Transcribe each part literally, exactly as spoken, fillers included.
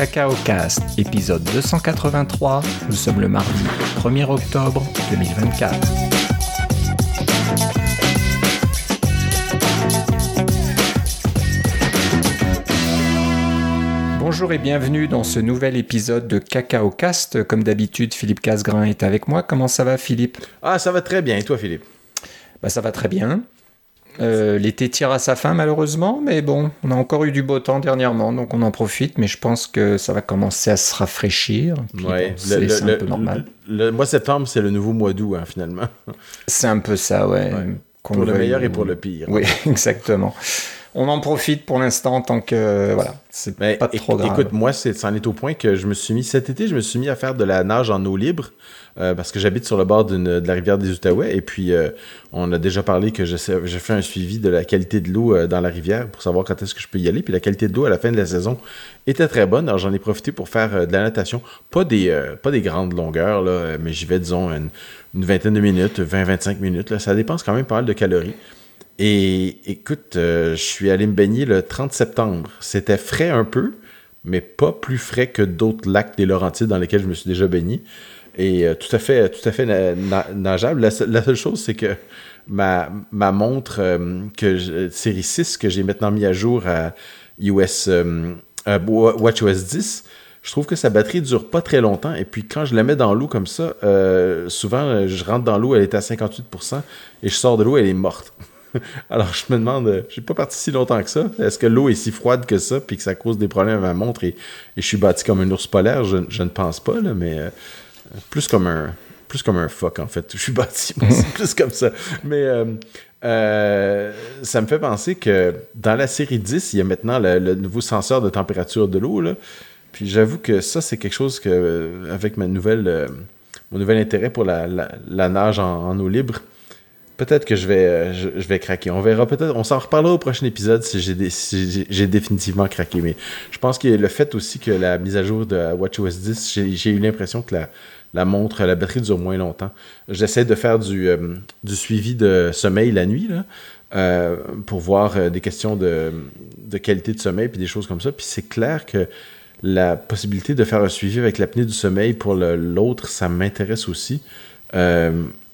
CacaoCast, épisode deux cent quatre-vingt-trois. Nous sommes le mardi premier octobre deux mille vingt-quatre. Bonjour et bienvenue dans ce nouvel épisode de CacaoCast. Comme d'habitude, Philippe Casgrain est avec moi. Comment ça va, Philippe ? Ah, ça va très bien. Et toi, Philippe ? Bah, ça va très bien. Euh, l'été tire à sa fin, malheureusement, mais bon, on a encore eu du beau temps dernièrement, donc on en profite, mais je pense que ça va commencer à se rafraîchir. Puis ouais, bon, c'est, le, c'est le, un peu normal. Le, le mois de septembre, c'est le nouveau mois d'août, hein, finalement. C'est un peu ça, ouais. ouais. Qu'on pour le veuille, meilleur et on... pour le pire. Oui, exactement. On en profite pour l'instant tant que, voilà, c'est mais pas trop grave. Écoute, moi, c'est, c'en est au point que je me suis mis, cet été, je me suis mis à faire de la nage en eau libre, euh, parce que j'habite sur le bord d'une, de la rivière des Outaouais, et puis euh, on a déjà parlé que je sais, j'ai fait un suivi de la qualité de l'eau euh, dans la rivière pour savoir quand est-ce que je peux y aller, puis la qualité de l'eau à la fin de la saison était très bonne, alors j'en ai profité pour faire euh, de la natation, pas des, euh, pas des grandes longueurs, là, mais j'y vais, disons, une, une vingtaine de minutes, vingt à vingt-cinq minutes, là, ça dépense quand même pas mal de calories. Et écoute, euh, je suis allé me baigner le trente septembre. C'était frais un peu, mais pas plus frais que d'autres lacs des Laurentides dans lesquels je me suis déjà baigné. Et euh, tout à fait, tout à fait na- na- nageable. La, la seule chose, c'est que ma, ma montre euh, que je, série six que j'ai maintenant mis à jour à U S euh, à WatchOS dix, je trouve que sa batterie dure pas très longtemps. Et puis quand je la mets dans l'eau comme ça, euh, souvent je rentre dans l'eau, elle est à cinquante-huit pour cent et je sors de l'eau, elle est morte. Alors, je me demande, je suis pas parti si longtemps que ça. Est-ce que l'eau est si froide que ça, puis que ça cause des problèmes à ma montre et, et je suis bâti comme un ours polaire? Je, je ne pense pas, là, mais euh, plus comme un plus comme un phoque, en fait. Je suis bâti, moi, c'est plus comme ça. Mais euh, euh, ça me fait penser que dans la série dix, il y a maintenant le, le nouveau senseur de température de l'eau, là. Puis j'avoue que ça, c'est quelque chose que, avec ma nouvelle, euh, mon nouvel intérêt pour la, la, la nage en, en eau libre, peut-être que je vais, euh, je, je vais craquer. On verra peut-être. On s'en reparlera au prochain épisode si j'ai, dé, si j'ai, j'ai définitivement craqué. Mais je pense que le fait aussi que la mise à jour de WatchOS dix, j'ai, j'ai eu l'impression que la, la montre, la batterie dure moins longtemps. J'essaie de faire du, euh, du suivi de sommeil la nuit, là, euh, pour voir euh, des questions de, de qualité de sommeil puis des choses comme ça. Puis c'est clair que la possibilité de faire un suivi avec l'apnée du sommeil pour le, l'autre, ça m'intéresse aussi. Euh,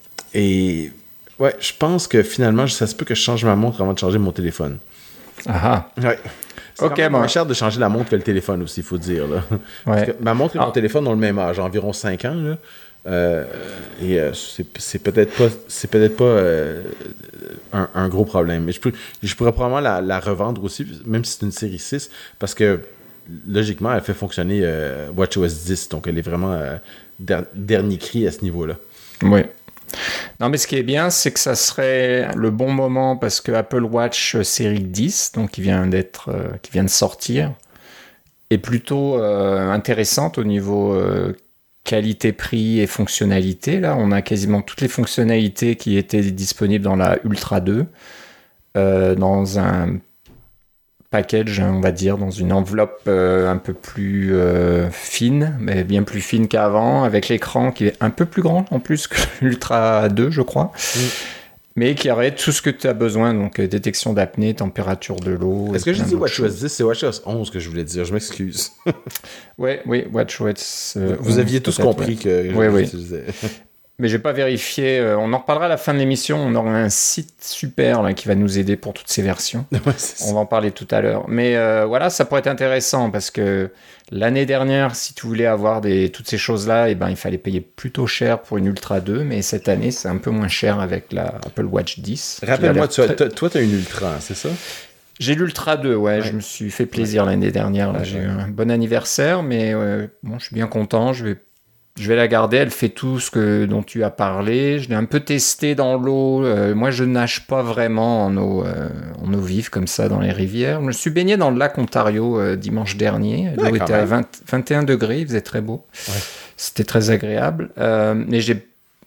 et... Ouais, je pense que finalement, ça se peut que je change ma montre avant de changer mon téléphone. Ah ah. Ouais. C'est ok, quand même bon. moins cher de changer la montre que le téléphone aussi, il faut dire. Là. Ouais. Parce que ma montre et ah. mon téléphone ont le même âge, environ cinq ans. Là. Euh, et euh, c'est, c'est peut-être pas, c'est peut-être pas euh, un, un gros problème. Mais je, peux, je pourrais probablement la, la revendre aussi, même si c'est une série six, parce que logiquement, elle fait fonctionner euh, WatchOS dix. Donc, elle est vraiment euh, der- dernier cri à ce niveau-là. Oui. Non, mais ce qui est bien, c'est que ça serait le bon moment parce que Apple Watch série dix, donc qui vient d'être, euh, qui vient de sortir, est plutôt euh, intéressante au niveau euh, qualité-prix et fonctionnalité. Là, on a quasiment toutes les fonctionnalités qui étaient disponibles dans la Ultra deux, euh, dans un package, on va dire, dans une enveloppe euh, un peu plus euh, fine, mais bien plus fine qu'avant, avec l'écran qui est un peu plus grand en plus que l'Ultra deux, je crois, mm. mais qui aurait tout ce que tu as besoin, donc euh, détection d'apnée, température de l'eau. Est-ce que j'ai dit WatchOS dix? C'est WatchOS onze que je voulais dire, je m'excuse. ouais, oui, WatchOS euh, Vous onze, aviez tous compris ouais. que oui, oui. j'utilisais. Mais j'ai pas vérifié. Euh, on en reparlera à la fin de l'émission. On aura un site super là, qui va nous aider pour toutes ces versions. Ouais, c'est on va en parler tout à l'heure. Mais euh, voilà, ça pourrait être intéressant parce que l'année dernière, si tu voulais avoir des, toutes ces choses-là, eh ben, il fallait payer plutôt cher pour une Ultra deux. Mais cette année, c'est un peu moins cher avec la Apple Watch dix. Rappelle-moi, tu as, très... toi, tu as une Ultra, c'est ça? J'ai l'Ultra deux, ouais, ouais. Je me suis fait plaisir ouais. l'année dernière. Là. Ouais, j'ai ouais. eu un bon anniversaire, mais euh, bon, je suis bien content. Je vais Je vais la garder, elle fait tout ce que, dont tu as parlé. Je l'ai un peu testé dans l'eau. Euh, moi, je nage pas vraiment en eau, euh, en eau vive comme ça dans les rivières. Je me suis baigné dans le lac Ontario euh, dimanche dernier. L'eau ouais, était même. à vingt, vingt et un degrés, il faisait très beau. Ouais. C'était très agréable. Euh, mais j'ai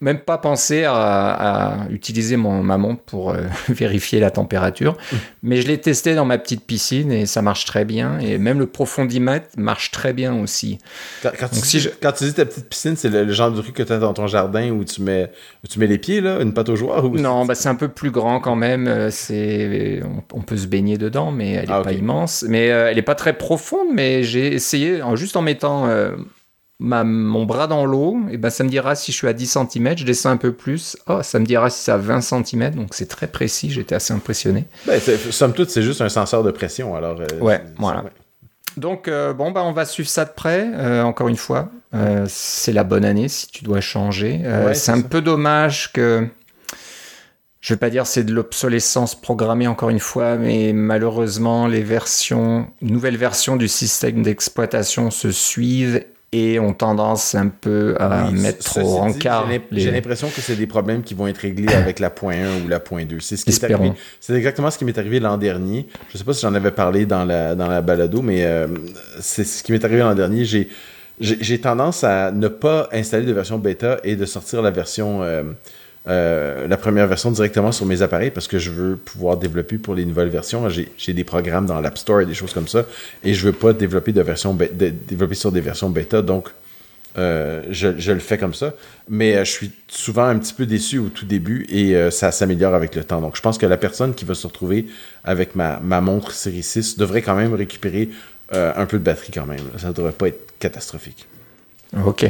même pas pensé à, à utiliser mon, ma montre pour euh, vérifier la température. Mmh. Mais je l'ai testé dans ma petite piscine et ça marche très bien. Et même le profondimètre marche très bien aussi. Quand, quand, Donc, tu, si dis, je... quand tu dis ta petite piscine, c'est le, le genre de truc que tu as dans ton jardin où tu mets, où tu mets les pieds, là, une pâte aux joueurs? Ou non, c'est... Bah, c'est un peu plus grand quand même. C'est... On, on peut se baigner dedans, mais elle n'est ah, pas okay. immense. Mais euh, elle n'est pas très profonde, mais j'ai essayé, en, juste en mettant... Euh, Ma, mon bras dans l'eau, et ben ça me dira si je suis à dix centimètres, je descends un peu plus, oh, ça me dira si c'est à vingt centimètres, donc c'est très précis, j'étais assez impressionné. Ben, somme toute, c'est juste un senseur de pression, alors... Euh, ouais, voilà. Ouais. Donc, euh, bon, ben, on va suivre ça de près, euh, encore une fois. Euh, c'est la bonne année si tu dois changer. Euh, ouais, c'est, c'est un ça. peu dommage que... Je ne vais pas dire c'est de l'obsolescence programmée, encore une fois, mais malheureusement, les versions, nouvelles versions du système d'exploitation se suivent et ont tendance un peu à oui, mettre au rencard. J'ai, les... j'ai l'impression que c'est des problèmes qui vont être réglés avec la point un ou la point deux. C'est ce qui est arrivé. C'est exactement ce qui m'est arrivé l'an dernier. Je ne sais pas si j'en avais parlé dans la, dans la balado, mais euh, c'est ce qui m'est arrivé l'an dernier. J'ai, j'ai, j'ai tendance à ne pas installer de version bêta et de sortir la version... Euh, Euh, la première version directement sur mes appareils parce que je veux pouvoir développer pour les nouvelles versions. J'ai, j'ai des programmes dans l'App Store et des choses comme ça et je veux pas développer de version bé- de, développer sur des versions bêta, donc euh, je, je le fais comme ça. Mais euh, je suis souvent un petit peu déçu au tout début et euh, ça s'améliore avec le temps. Donc je pense que la personne qui va se retrouver avec ma, ma montre série six devrait quand même récupérer euh, un peu de batterie quand même. Ça ne devrait pas être catastrophique. Ok.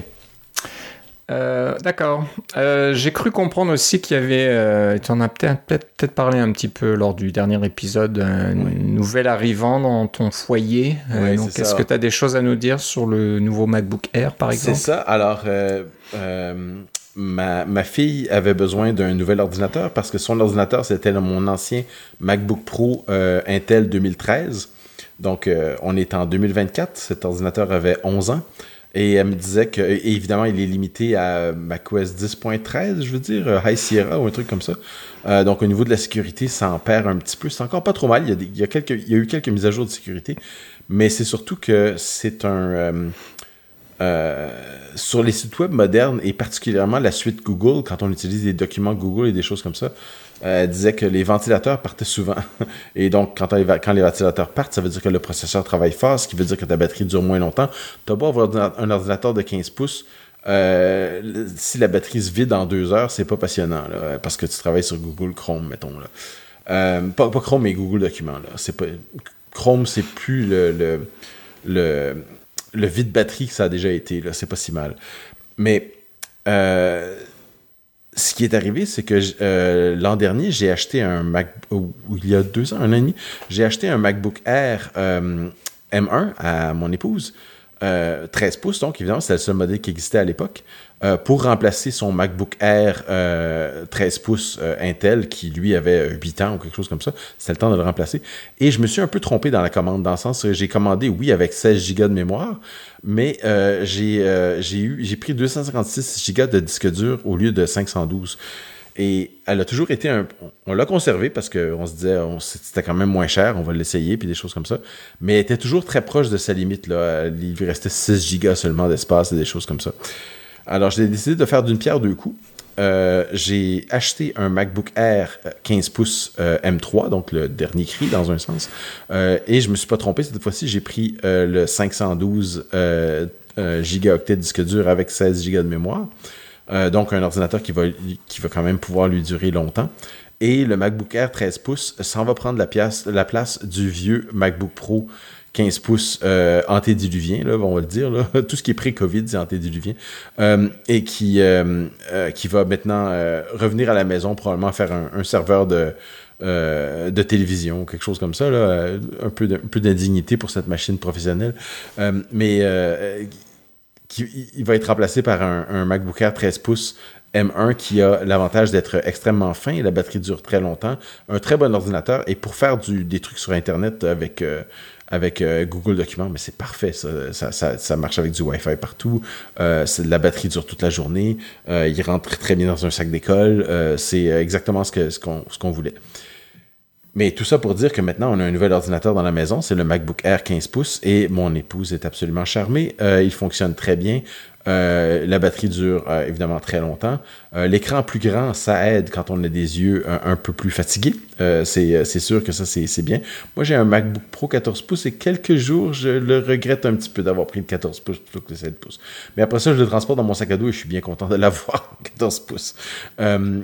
Euh, d'accord. Euh, j'ai cru comprendre aussi qu'il y avait, euh, tu en as peut-être, peut-être, peut-être parlé un petit peu lors du dernier épisode, un oui. nouvel arrivant dans ton foyer. Euh, oui, donc, est-ce ça. que tu as des choses à nous dire sur le nouveau MacBook Air, par exemple? C'est ça. Alors, euh, euh, ma, ma fille avait besoin d'un nouvel ordinateur parce que son ordinateur, c'était mon ancien MacBook Pro euh, Intel deux mille treize. Donc, euh, on est en deux mille vingt-quatre. Cet ordinateur avait onze ans. Et elle me disait que, évidemment, il est limité à macOS dix point treize, je veux dire, High Sierra ou un truc comme ça. Euh, donc, au niveau de la sécurité, ça en perd un petit peu. C'est encore pas trop mal. Il y a, des, il y a, quelques, il y a eu quelques mises à jour de sécurité. Mais c'est surtout que c'est un... Euh, euh, sur les sites web modernes, et particulièrement la suite Google, quand on utilise des documents Google et des choses comme ça, euh, disait que les ventilateurs partaient souvent. Et donc, quand, quand les ventilateurs partent, ça veut dire que le processeur travaille fort, ce qui veut dire que ta batterie dure moins longtemps. Tu as beau avoir un ordinateur de quinze pouces, euh, si la batterie se vide en deux heures, c'est pas passionnant, là, parce que tu travailles sur Google Chrome, mettons. Là. Euh, pas, pas Chrome, mais Google Documents. Là. C'est pas, Chrome, c'est plus le... le, le le vide batterie que ça a déjà été, là, c'est pas si mal. Mais euh, ce qui est arrivé, c'est que euh, l'an dernier, j'ai acheté un Mac... Ou il y a deux ans, un an et demi, j'ai acheté un MacBook Air euh, M un à mon épouse, euh, treize pouces, donc évidemment, c'était le seul modèle qui existait à l'époque, euh, pour remplacer son MacBook Air euh, treize pouces euh, Intel, qui lui avait huit ans ou quelque chose comme ça. C'était le temps de le remplacer. Et je me suis un peu trompé dans la commande, dans le sens que j'ai commandé, oui, avec seize gigas de mémoire, mais euh, j'ai, euh, j'ai, eu, j'ai pris deux cent cinquante-six gigas de disque dur au lieu de cinq cent douze. Et elle a toujours été un... On l'a conservé parce qu'on se disait on, c'était quand même moins cher, on va l'essayer, puis des choses comme ça. Mais elle était toujours très proche de sa limite, là. Il lui restait six gigas seulement d'espace et des choses comme ça. Alors, j'ai décidé de faire d'une pierre deux coups. Euh, j'ai acheté un MacBook Air quinze pouces euh, M trois, donc le dernier cri dans un sens. Euh, et je me suis pas trompé cette fois-ci, j'ai pris euh, le cinq cent douze euh, euh, gigaoctets de disque dur avec seize gigas de mémoire. Euh, donc, un ordinateur qui va, qui va quand même pouvoir lui durer longtemps. Et le MacBook Air treize pouces s'en va prendre la, pièce, la place du vieux MacBook Pro quinze pouces euh, antédiluvien, là, on va le dire. Là. Tout ce qui est pré-COVID, c'est antédiluvien. Euh, et qui, euh, euh, qui va maintenant euh, revenir à la maison, probablement faire un, un serveur de, euh, de télévision, quelque chose comme ça. Là, un, peu de, un peu d'indignité pour cette machine professionnelle. Euh, mais... Euh, Qui, il va être remplacé par un, un MacBook Air treize pouces M un qui a l'avantage d'être extrêmement fin et la batterie dure très longtemps. Un très bon ordinateur. Et pour faire du, des trucs sur Internet avec, euh, avec euh, Google Documents, mais c'est parfait. Ça, ça, ça, ça marche avec du Wi-Fi partout. Euh, c'est, la batterie dure toute la journée. Euh, il rentre très, très bien dans un sac d'école. Euh, c'est exactement ce, que, ce, qu'on, ce qu'on voulait. mais tout ça pour dire que maintenant, on a un nouvel ordinateur dans la maison, c'est le MacBook Air quinze pouces, et mon épouse est absolument charmée. Euh, il fonctionne très bien. Euh, la batterie dure euh, évidemment très longtemps. Euh, l'écran plus grand, ça aide quand on a des yeux un, un peu plus fatigués. Euh, c'est, c'est sûr que ça, c'est, c'est bien. Moi, j'ai un MacBook Pro quatorze pouces et quelques jours, je le regrette un petit peu d'avoir pris le quatorze pouces plutôt que le sept pouces. Mais après ça, je le transporte dans mon sac à dos et je suis bien content de l'avoir, quatorze pouces. Euh,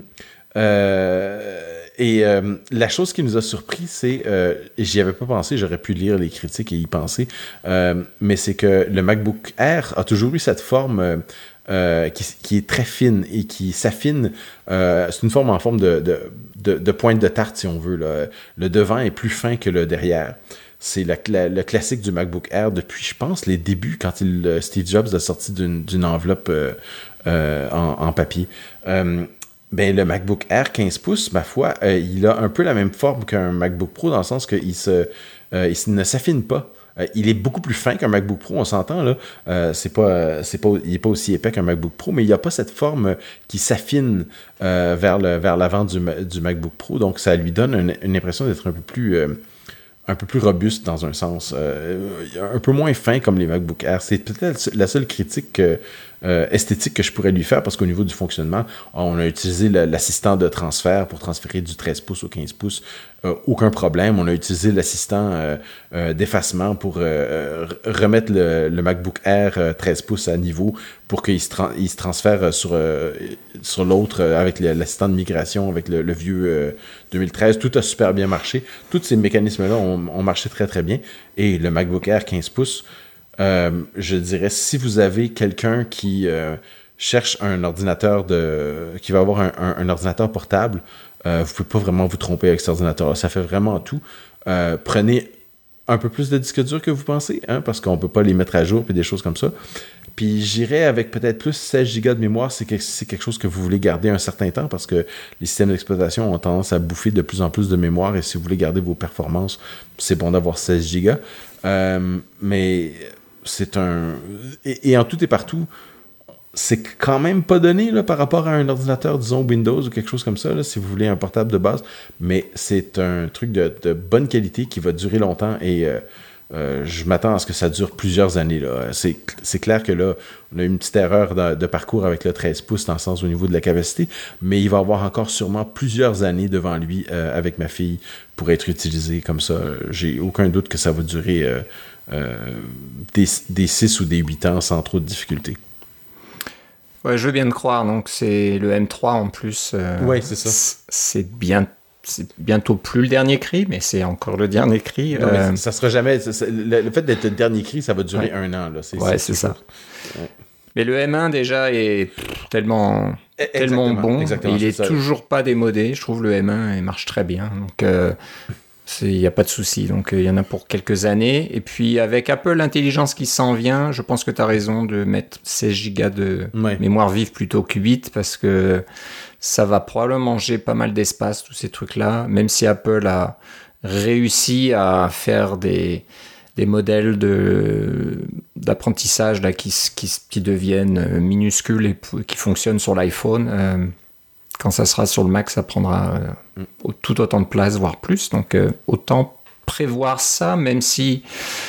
euh, et euh, la chose qui nous a surpris, c'est, euh, j'y avais pas pensé, j'aurais pu lire les critiques et y penser, euh, mais c'est que le MacBook Air a toujours eu cette forme euh, euh, qui, qui est très fine et qui s'affine. Euh, c'est une forme en forme de, de, de, de pointe de tarte, si on veut. Là. Le devant est plus fin que le derrière. C'est la, la, le classique du MacBook Air depuis, je pense, les débuts, quand il, Steve Jobs a sorti d'une, d'une enveloppe euh, euh, en, en papier. Euh, Ben, le MacBook Air quinze pouces, ma foi, euh, il a un peu la même forme qu'un MacBook Pro dans le sens qu'il se, euh, il ne s'affine pas. Euh, il est beaucoup plus fin qu'un MacBook Pro, on s'entend, là. Euh, c'est pas, c'est pas, il n'est pas aussi épais qu'un MacBook Pro, mais il n'y a pas cette forme qui s'affine euh, vers, le, vers l'avant du, du MacBook Pro. Donc, ça lui donne une, une impression d'être un peu plus... Euh, un peu plus robuste dans un sens, euh, un peu moins fin comme les MacBook Air. C'est peut-être la seule critique euh, esthétique que je pourrais lui faire parce qu'au niveau du fonctionnement, on a utilisé le, l'assistant de transfert pour transférer du treize pouces au quinze pouces. Euh, aucun problème. On a utilisé l'assistant euh, euh, d'effacement pour euh, remettre le, le MacBook Air euh, treize pouces à niveau pour qu'il se, tra- il se transfère sur, euh, sur l'autre euh, avec le, l'assistant de migration, avec le, le vieux euh, deux mille treize. Tout a super bien marché. Tous ces mécanismes-là ont, ont marché très, très bien. Et le MacBook Air quinze pouces, euh, je dirais, si vous avez quelqu'un qui euh, cherche un ordinateur de, qui va avoir un, un, un ordinateur portable, Euh, vous ne pouvez pas vraiment vous tromper avec cet ordinateur-là. Ça fait vraiment tout. Euh, prenez un peu plus de disques durs que vous pensez, hein, parce qu'on ne peut pas les mettre à jour et des choses comme ça. Puis j'irais avec peut-être plus seize gigas de mémoire si c'est quelque chose que vous voulez garder un certain temps, parce que les systèmes d'exploitation ont tendance à bouffer de plus en plus de mémoire, et si vous voulez garder vos performances, c'est bon d'avoir seize gigas. Euh, mais c'est un... Et, et en tout et partout, c'est quand même pas donné là, par rapport à un ordinateur, disons Windows ou quelque chose comme ça, là, si vous voulez un portable de base, mais c'est un truc de, de bonne qualité qui va durer longtemps et euh, euh, je m'attends à ce que ça dure plusieurs années. Là. C'est, c'est clair que là, on a eu une petite erreur de, de parcours avec le treize pouces dans le sens au niveau de la capacité, mais il va avoir encore sûrement plusieurs années devant lui euh, avec ma fille pour être utilisé comme ça. J'ai aucun doute que ça va durer euh, euh, des, des six ou des huit ans sans trop de difficultés. Ouais, je veux bien te croire. Donc, c'est le M trois en plus. Euh, oui, c'est ça. C'est, bien, c'est bientôt plus le dernier cri, mais c'est encore le dernier cri. Non, euh... mais ça sera jamais. Ça, ça, le, le fait d'être le dernier cri, ça va durer ouais. un an. Là. C'est, ouais, c'est, c'est ça. Ouais. Mais le M un, déjà, est pff, tellement, tellement bon. Exactement, il est ça. Toujours pas démodé. Je trouve le M un, il marche très bien. Donc. Euh... Il n'y a pas de souci, donc il euh, y en a pour quelques années. Et puis avec Apple, l'intelligence qui s'en vient, je pense que tu as raison de mettre seize gigas de ouais. mémoire vive plutôt que huit, parce que ça va probablement manger pas mal d'espace, tous ces trucs-là, même si Apple a réussi à faire des, des modèles de, d'apprentissage là, qui, qui, qui deviennent minuscules et qui fonctionnent sur l'iPhone. Euh, Quand ça sera sur le Mac, ça prendra euh, mm. tout autant de place, voire plus. Donc, euh, autant prévoir ça, même si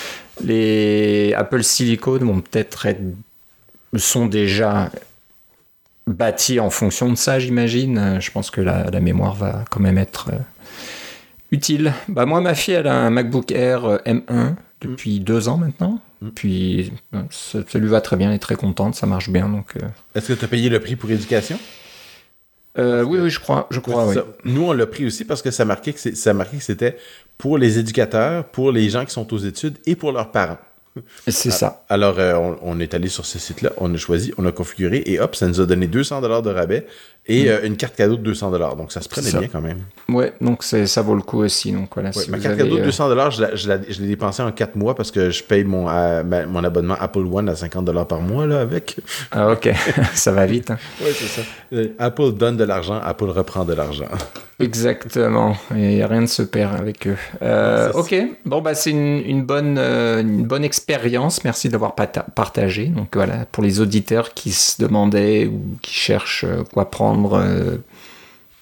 les Apple Silicon vont peut-être être, sont déjà bâtis en fonction de ça, j'imagine. Je pense que la, la mémoire va quand même être euh, utile. Bah, moi, ma fille, elle a un MacBook Air M un depuis mm. deux ans maintenant. Mm. Puis, ça, ça lui va très bien, elle est très contente, ça marche bien. Donc, euh... Est-ce que tu as payé le prix pour éducation? Euh, oui, oui, je crois. Je crois oui. Ça, nous, on l'a pris aussi parce que ça marquait que, c'est, ça marquait que c'était pour les éducateurs, pour les gens qui sont aux études et pour leurs parents. C'est ça. Alors, euh, on, on est allé sur ce site-là, on a choisi, on a configuré et hop, ça nous a donné deux cents dollars de rabais et mmh. euh, une carte cadeau de deux cents dollars. Donc, ça se prenait bien quand même. Ouais, donc c'est, ça vaut le coup aussi. Donc, voilà, ouais, si ma vous carte avez, cadeau de euh... deux cents dollars, je, la, je, la, je l'ai dépensé en quatre mois parce que je paye mon, euh, ma, mon abonnement Apple One à cinquante dollars par mois là, avec. Ah, ok. Ça va vite. Hein. Oui, c'est ça. Euh, Apple donne de l'argent, Apple reprend de l'argent. Exactement. Et rien ne se perd avec eux. Euh, ok. Bon, bah, c'est une, une, bonne, euh, une bonne expérience. Merci d'avoir pata- partagé. Donc, voilà, pour les auditeurs qui se demandaient ou qui cherchent quoi prendre euh,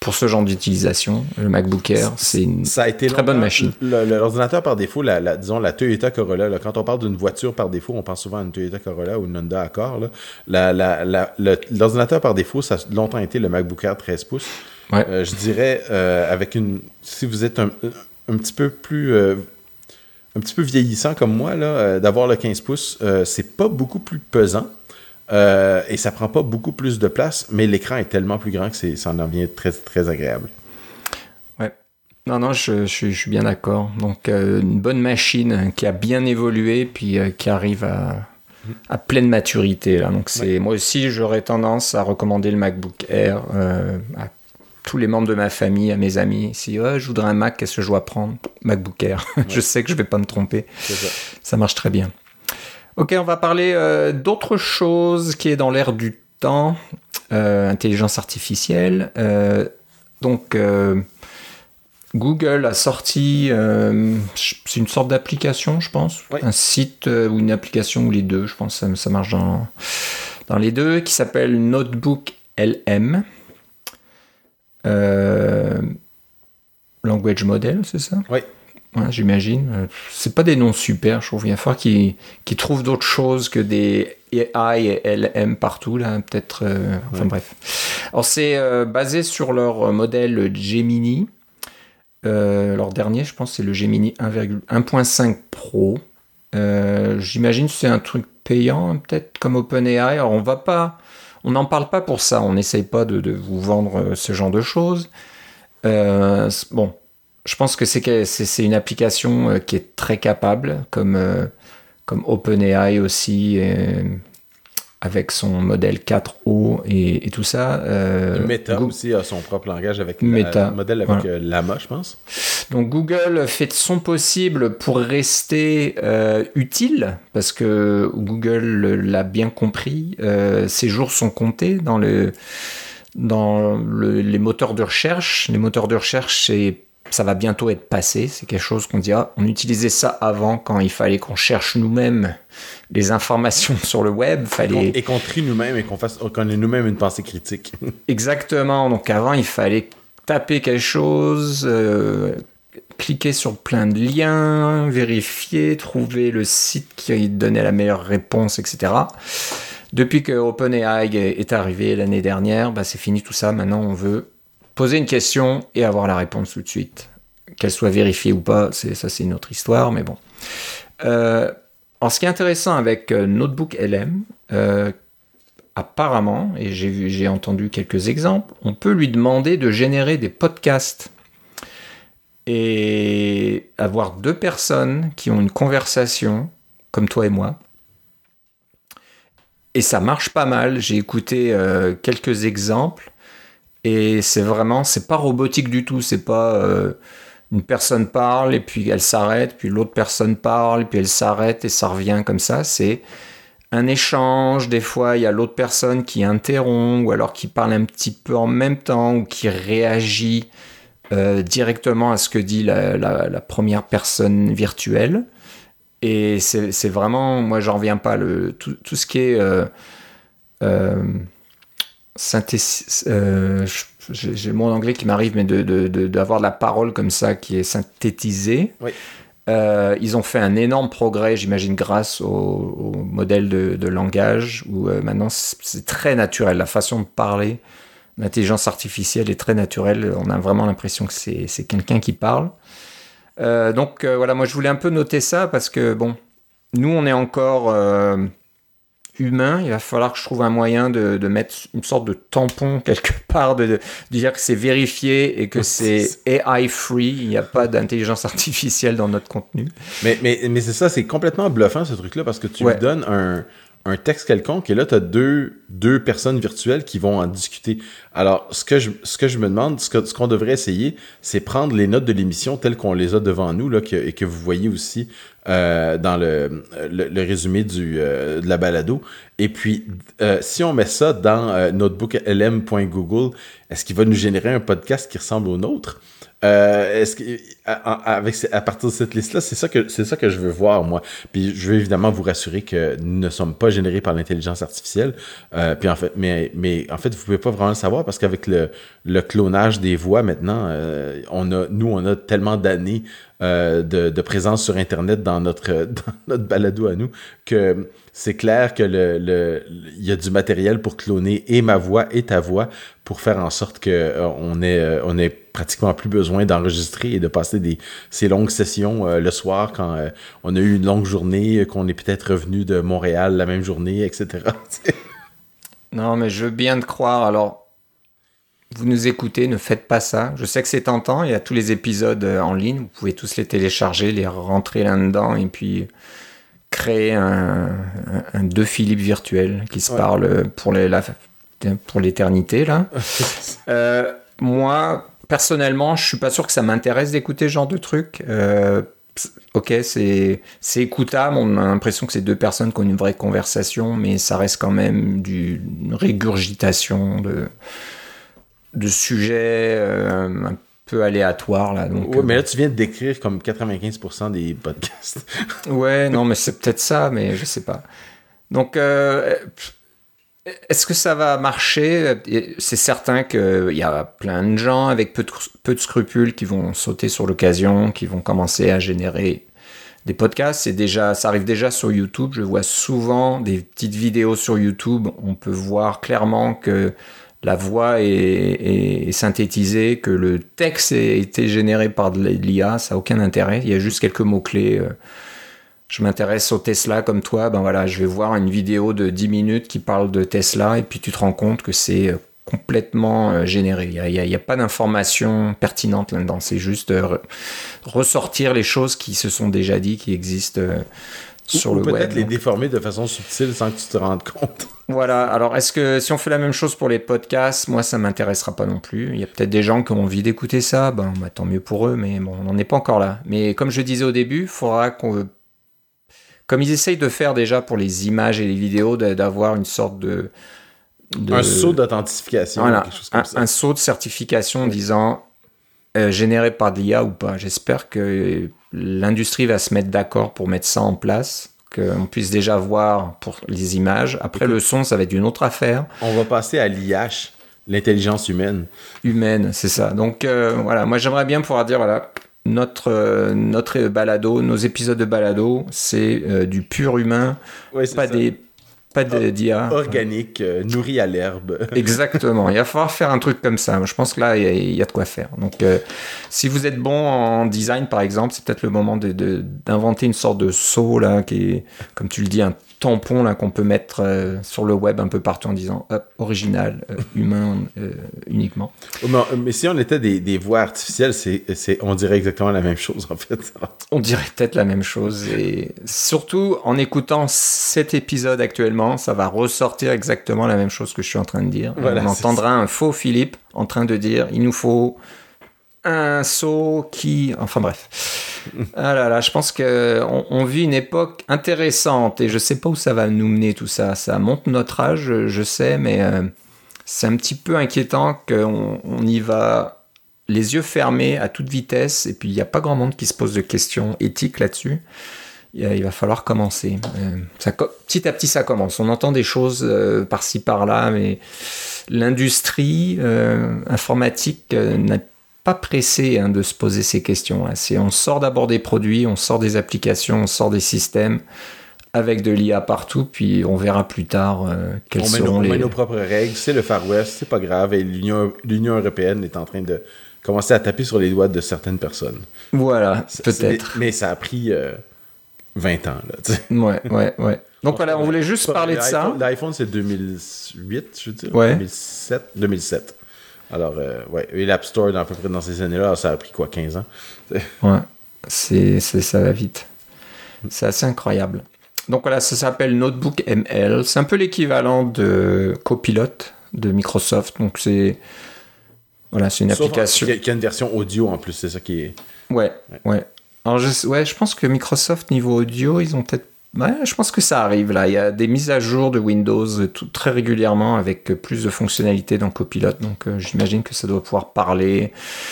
pour ce genre d'utilisation, le MacBook Air, c'est une ça a été très bonne machine. Le, le, l'ordinateur par défaut, la, la, disons la Toyota Corolla, là, quand on parle d'une voiture par défaut, on pense souvent à une Toyota Corolla ou une Honda Accord. Là. La, la, la, le, l'ordinateur par défaut, ça a longtemps été le MacBook Air treize pouces. Ouais. Euh, je dirais, euh, avec une, si vous êtes un, un petit peu plus... Euh, un petit peu vieillissant comme moi, là, euh, d'avoir le quinze pouces, euh, c'est pas beaucoup plus pesant euh, et ça prend pas beaucoup plus de place, mais l'écran est tellement plus grand que c'est, ça en devient très, très agréable. Ouais. Non, non, je, je, je suis bien d'accord. Donc, euh, une bonne machine qui a bien évolué puis euh, qui arrive à, à pleine maturité. Là. Donc, c'est, ouais. Moi aussi, j'aurais tendance à recommander le MacBook Air euh, à tous les membres de ma famille, à mes amis. Si oh, je voudrais un Mac, qu'est-ce que je dois prendre ? MacBook Air. Ouais. Je sais que je ne vais pas me tromper. C'est ça. Ça marche très bien. Ok, on va parler euh, d'autre chose qui est dans l'air du temps. Euh, intelligence artificielle. Euh, donc, euh, Google a sorti, euh, c'est une sorte d'application, je pense. Oui. Un site euh, ou une application ou les deux. Je pense que ça, ça marche dans, dans les deux, qui s'appelle Notebook L M. Euh, language model, c'est ça ? Oui. Ouais, j'imagine. C'est pas des noms super, je trouve. Il va falloir qu'ils, qu'ils trouvent d'autres choses que des A I et L M partout, là, peut-être. Euh, enfin oui. Bref. Alors, c'est euh, basé sur leur modèle Gemini. Euh, leur dernier, je pense, c'est le Gemini un point cinq Pro. Euh, j'imagine que c'est un truc payant, peut-être, comme OpenAI. Alors, on va pas... On n'en parle pas pour ça, on n'essaye pas de, de vous vendre ce genre de choses. Euh, bon, je pense que c'est, que c'est, c'est une application qui est très capable, comme, euh, comme OpenAI aussi, euh, avec son modèle quatre O et, et tout ça. Euh, Meta Google aussi a son propre langage avec un modèle avec voilà. Llama, je pense. Donc Google fait de son possible pour rester euh, utile, parce que Google l'a bien compris. Euh, ses jours sont comptés dans, le, dans le, les moteurs de recherche. Les moteurs de recherche, c'est, ça va bientôt être passé. C'est quelque chose qu'on dit, ah, on utilisait ça avant quand il fallait qu'on cherche nous-mêmes les informations sur le web. Fallait... Et qu'on trie nous-mêmes et qu'on, fasse, qu'on ait nous-mêmes une pensée critique. Exactement. Donc avant, il fallait taper quelque chose... Euh, cliquer sur plein de liens, vérifier, trouver le site qui donnait la meilleure réponse, et cetera. Depuis que OpenAI est arrivé l'année dernière, bah c'est fini tout ça. Maintenant, on veut poser une question et avoir la réponse tout de suite. Qu'elle soit vérifiée ou pas, c'est, ça c'est une autre histoire, mais bon. Euh, alors, ce qui est intéressant avec Notebook L M, euh, apparemment, et j'ai, vu, j'ai entendu quelques exemples, on peut lui demander de générer des podcasts et avoir deux personnes qui ont une conversation, comme toi et moi. Et ça marche pas mal. J'ai écouté euh, quelques exemples, et c'est vraiment, c'est pas robotique du tout. C'est pas euh, une personne parle, et puis elle s'arrête, puis l'autre personne parle, et puis elle s'arrête, et ça revient comme ça. C'est un échange. Des fois, il y a l'autre personne qui interrompt, ou alors qui parle un petit peu en même temps, ou qui réagit Euh, directement à ce que dit la, la, la première personne virtuelle. Et c'est, c'est vraiment, moi j'en reviens pas, le, tout, tout ce qui est euh, euh, synthésis, euh, j'ai, j'ai le mot en anglais qui m'arrive, mais de, de, de, d'avoir de la parole comme ça qui est synthétisée. Oui. Euh, ils ont fait un énorme progrès, j'imagine, grâce au, au modèle de, de langage, où euh, maintenant c'est, c'est très naturel, la façon de parler. L'intelligence artificielle est très naturelle. On a vraiment l'impression que c'est, c'est quelqu'un qui parle. Euh, donc euh, voilà, moi je voulais un peu noter ça parce que bon, nous on est encore euh, humains. Il va falloir que je trouve un moyen de, de mettre une sorte de tampon quelque part, de, de dire que c'est vérifié et que c'est A I free. Il n'y a pas d'intelligence artificielle dans notre contenu. Mais, mais, mais c'est ça, c'est complètement bluffant ce truc-là parce que tu ouais. lui donnes un... un texte quelconque, et là, tu as deux, deux personnes virtuelles qui vont en discuter. Alors, ce que je, ce que je me demande, ce, que, ce qu'on devrait essayer, c'est prendre les notes de l'émission telles qu'on les a devant nous, là, que, et que vous voyez aussi euh, dans le, le, le résumé du, euh, de la balado. Et puis, euh, si on met ça dans euh, notebook l m point google, est-ce qu'il va nous générer un podcast qui ressemble au nôtre? Euh, est-ce que, à, avec, à partir de cette liste-là, c'est ça que c'est ça que je veux voir, moi. Puis je veux évidemment vous rassurer que nous ne sommes pas générés par l'intelligence artificielle. Euh, puis en fait, mais, mais en fait, vous pouvez pas vraiment le savoir parce qu'avec le, le clonage des voix maintenant, euh, on a, nous, on a tellement d'années euh, de, de présence sur Internet dans notre, dans notre balado à nous que c'est clair que le, le, il y a du matériel pour cloner et ma voix et ta voix pour faire en sorte que euh, on ait, euh, on ait pratiquement plus besoin d'enregistrer et de passer des, ces longues sessions euh, le soir quand euh, on a eu une longue journée, qu'on est peut-être revenu de Montréal la même journée, et cetera. Non, mais je veux bien te croire. Alors, vous nous écoutez, ne faites pas ça. Je sais que c'est tentant. Il y a tous les épisodes en ligne. Vous pouvez tous les télécharger, les rentrer là-dedans et puis créer un, un, un deux Philippe virtuel qui se ouais. parle pour, les, la, pour l'éternité, là. euh, moi, personnellement, je suis pas sûr que ça m'intéresse d'écouter ce genre de truc. Euh, ok, c'est, c'est écoutable. On a l'impression que c'est deux personnes qui ont une vraie conversation, mais ça reste quand même du, une régurgitation de, de sujets euh, un peu aléatoires. Là, donc, ouais, mais là, tu viens de décrire comme quatre-vingt-quinze pour cent des podcasts. Ouais, non, mais c'est peut-être ça, mais je sais pas. Donc, euh, est-ce que ça va marcher ? C'est certain qu'il y a plein de gens avec peu de, peu de scrupules qui vont sauter sur l'occasion, qui vont commencer à générer des podcasts. C'est déjà, ça arrive déjà sur YouTube. Je vois souvent des petites vidéos sur YouTube. On peut voir clairement que la voix est, est, est synthétisée, que le texte a été généré par de l'I A. Ça n'a aucun intérêt. Il y a juste quelques mots-clés. Je m'intéresse au Tesla comme toi, ben voilà, je vais voir une vidéo de dix minutes qui parle de Tesla et puis tu te rends compte que c'est complètement généré. Il n'y a, il y a pas d'informations pertinentes là-dedans. C'est juste re- ressortir les choses qui se sont déjà dites, qui existent sur ou, le ou peut-être web. Peut-être les donc. déformer de façon subtile sans que tu te rendes compte. Voilà, alors est-ce que si on fait la même chose pour les podcasts, moi ça ne m'intéressera pas non plus. Il y a peut-être des gens qui ont envie d'écouter ça, ben, bah, tant mieux pour eux, mais bon, on n'en est pas encore là. Mais comme je disais au début, il faudra qu'on... Comme ils essayent de faire déjà pour les images et les vidéos, d'avoir une sorte de... de... Un saut d'authentification, voilà, quelque chose comme un, ça. Un saut de certification oui. disant euh, généré par de l'I A ou pas. J'espère que l'industrie va se mettre d'accord pour mettre ça en place, qu'on puisse déjà voir pour les images. Après, okay. le son, ça va être une autre affaire. On va passer à l'I H, l'intelligence humaine. Humaine, c'est ça. Donc, euh, voilà, moi, j'aimerais bien pouvoir dire, voilà... Notre, euh, notre balado, nos épisodes de balado, c'est euh, du pur humain, ouais, pas, des, pas de, d'I A. Organique, euh, nourri à l'herbe. Exactement, il va falloir faire un truc comme ça. Je pense que là, il y, y a de quoi faire. Donc, euh, si vous êtes bon en design, par exemple, c'est peut-être le moment de, de, d'inventer une sorte de saut, là, qui est, comme tu le dis, un tampon là, qu'on peut mettre euh, sur le web un peu partout en disant hop, original, euh, humain euh, uniquement. Mais, mais si on était des, des voix artificielles, c'est, c'est, on dirait exactement la même chose en fait. On dirait peut-être la même chose et surtout en écoutant cet épisode actuellement, ça va ressortir exactement la même chose que je suis en train de dire. Voilà, on entendra un faux Philippe en train de dire il nous faut un saut qui... Enfin bref. Ah là là, je pense qu'on on vit une époque intéressante et je sais pas où ça va nous mener tout ça. Ça monte notre âge, je, je sais, mais euh, c'est un petit peu inquiétant qu'on on y va les yeux fermés à toute vitesse et puis il n'y a pas grand monde qui se pose de questions éthiques là-dessus. Il, il va falloir commencer. Euh, ça, petit à petit, ça commence. On entend des choses euh, par-ci, par-là, mais l'industrie euh, informatique euh, n'a pas pressé hein, de se poser ces questions. Hein. C'est, on sort d'abord des produits, on sort des applications, on sort des systèmes avec de l'I A partout, puis on verra plus tard euh, quelles on seront nos, les... On met nos propres règles, c'est le Far West, c'est pas grave, et l'Union, l'Union européenne est en train de commencer à taper sur les doigts de certaines personnes. Voilà, c'est, peut-être. C'est, mais ça a pris euh, vingt ans, là, tu sais. Ouais, ouais, ouais. Donc voilà, on voulait juste parler de ça. L'iPhone, c'est deux mille huit, je veux dire, ouais. deux mille sept, deux mille sept. Alors, euh, ouais, et l'App Store, à peu près dans ces années-là, ça a pris quoi, quinze ans? Ouais, c'est, c'est, ça va vite. C'est assez incroyable. Donc voilà, ça s'appelle Notebook M L. C'est un peu l'équivalent de Copilot de Microsoft. Donc c'est, voilà, c'est une Sauf application. Il y a une version audio en plus, c'est ça qui est. Ouais, ouais. ouais. Alors je, ouais, je pense que Microsoft niveau audio, ils ont peut-être. Ouais, je pense que ça arrive là. Il y a des mises à jour de Windows tout, très régulièrement avec plus de fonctionnalités dans Copilot. Donc euh, j'imagine que ça doit pouvoir parler,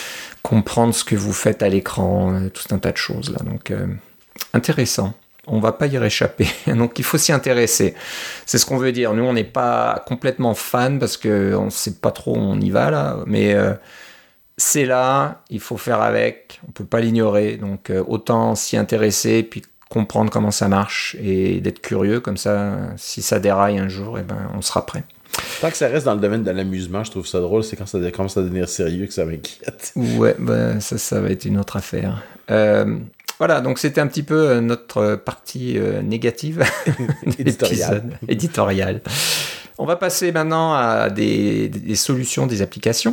comprendre ce que vous faites à l'écran, euh, tout un tas de choses là. Donc euh, intéressant. On va pas y réchapper. Donc il faut s'y intéresser. C'est ce qu'on veut dire. Nous on n'est pas complètement fan parce que on sait pas trop où on y va là, mais euh, c'est là, il faut faire avec. On peut pas l'ignorer. Donc euh, autant s'y intéresser puis comprendre comment ça marche et d'être curieux comme ça. Si ça déraille un jour, eh ben on sera prêt. Tant que ça reste dans le domaine de l'amusement, je trouve ça drôle. C'est quand ça commence à devenir sérieux que ça m'inquiète. Ouais, ben ça, ça va être une autre affaire. Euh, Voilà, donc c'était un petit peu notre partie euh, négative éditoriale. éditoriale. On va passer maintenant à des, des solutions, des applications.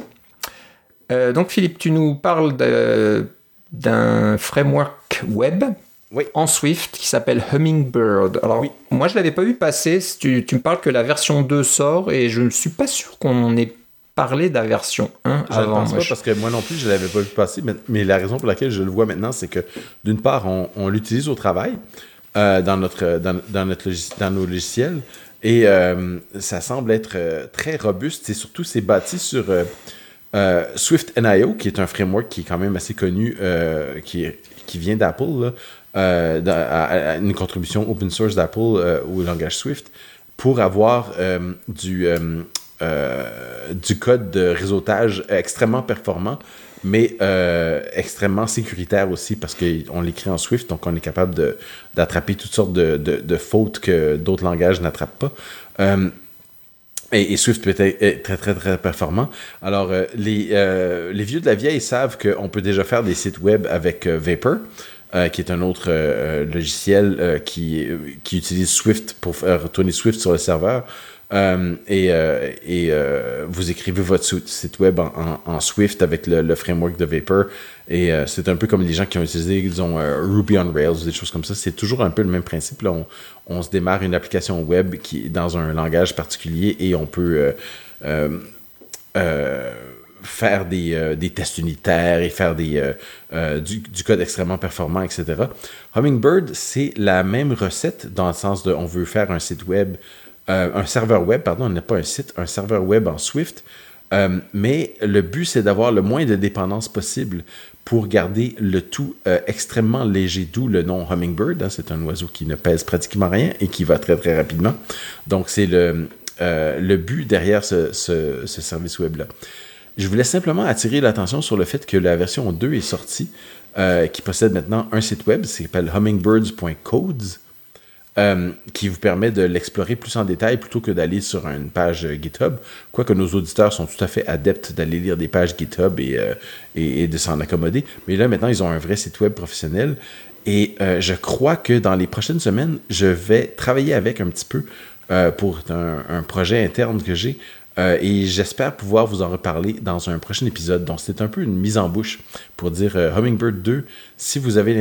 Euh, donc Philippe, tu nous parles de, d'un framework web oui. en Swift qui s'appelle Hummingbird. Alors oui. Moi je ne l'avais pas vu passer, tu, tu me parles que la version deux sort et je ne suis pas sûr qu'on ait parler de la version un je avant. Je ne pense pas, je... parce que moi non plus, je ne l'avais pas vu passer, mais, mais la raison pour laquelle je le vois maintenant, c'est que, d'une part, on, on l'utilise au travail, euh, dans, notre, dans, dans, notre logis, dans nos logiciels, et euh, ça semble être euh, très robuste, et surtout, c'est bâti sur euh, euh, Swift N I O, qui est un framework qui est quand même assez connu, euh, qui, qui vient d'Apple, là, euh, à, à une contribution open source d'Apple euh, au langage Swift, pour avoir euh, du... Euh, Euh, du code de réseautage extrêmement performant, mais euh, extrêmement sécuritaire aussi, parce qu'on l'écrit en Swift, donc on est capable de, d'attraper toutes sortes de, de, de fautes que d'autres langages n'attrapent pas. Euh, et, et Swift peut être très, très, très performant. Alors, euh, les, euh, les vieux de la vieille savent qu'on peut déjà faire des sites web avec euh, Vapor, Euh, qui est un autre euh, logiciel euh, qui, qui utilise Swift pour faire tourner Swift sur le serveur. Euh, et euh, et euh, vous écrivez votre site web en, en, en Swift avec le, le framework de Vapor. Et euh, c'est un peu comme les gens qui ont utilisé, disons, euh, Ruby on Rails ou des choses comme ça. C'est toujours un peu le même principe. Là, on, on se démarre une application web qui est dans un langage particulier et on peut... Euh, euh, euh, faire des, euh, des tests unitaires et faire des, euh, euh, du, du code extrêmement performant, et cetera. Hummingbird, c'est la même recette dans le sens de on veut faire un site web, euh, un serveur web, pardon, on n'a pas un site, un serveur web en Swift, euh, mais le but, c'est d'avoir le moins de dépendance possible pour garder le tout euh, extrêmement léger, d'où le nom Hummingbird. Hein, c'est un oiseau qui ne pèse pratiquement rien et qui va très, très rapidement. Donc, c'est le, euh, le but derrière ce, ce, ce service web-là. Je voulais simplement attirer l'attention sur le fait que la version deux est sortie, euh, qui possède maintenant un site web, ça s'appelle hummingbirds point codes, euh, qui vous permet de l'explorer plus en détail plutôt que d'aller sur une page GitHub, quoique nos auditeurs sont tout à fait adeptes d'aller lire des pages GitHub et, euh, et, et de s'en accommoder. Mais là, maintenant, ils ont un vrai site web professionnel et euh, je crois que dans les prochaines semaines, je vais travailler avec un petit peu euh, pour un, un projet interne que j'ai. Euh, et j'espère pouvoir vous en reparler dans un prochain épisode. Donc, c'est un peu une mise en bouche pour dire euh, Hummingbird deux, si vous avez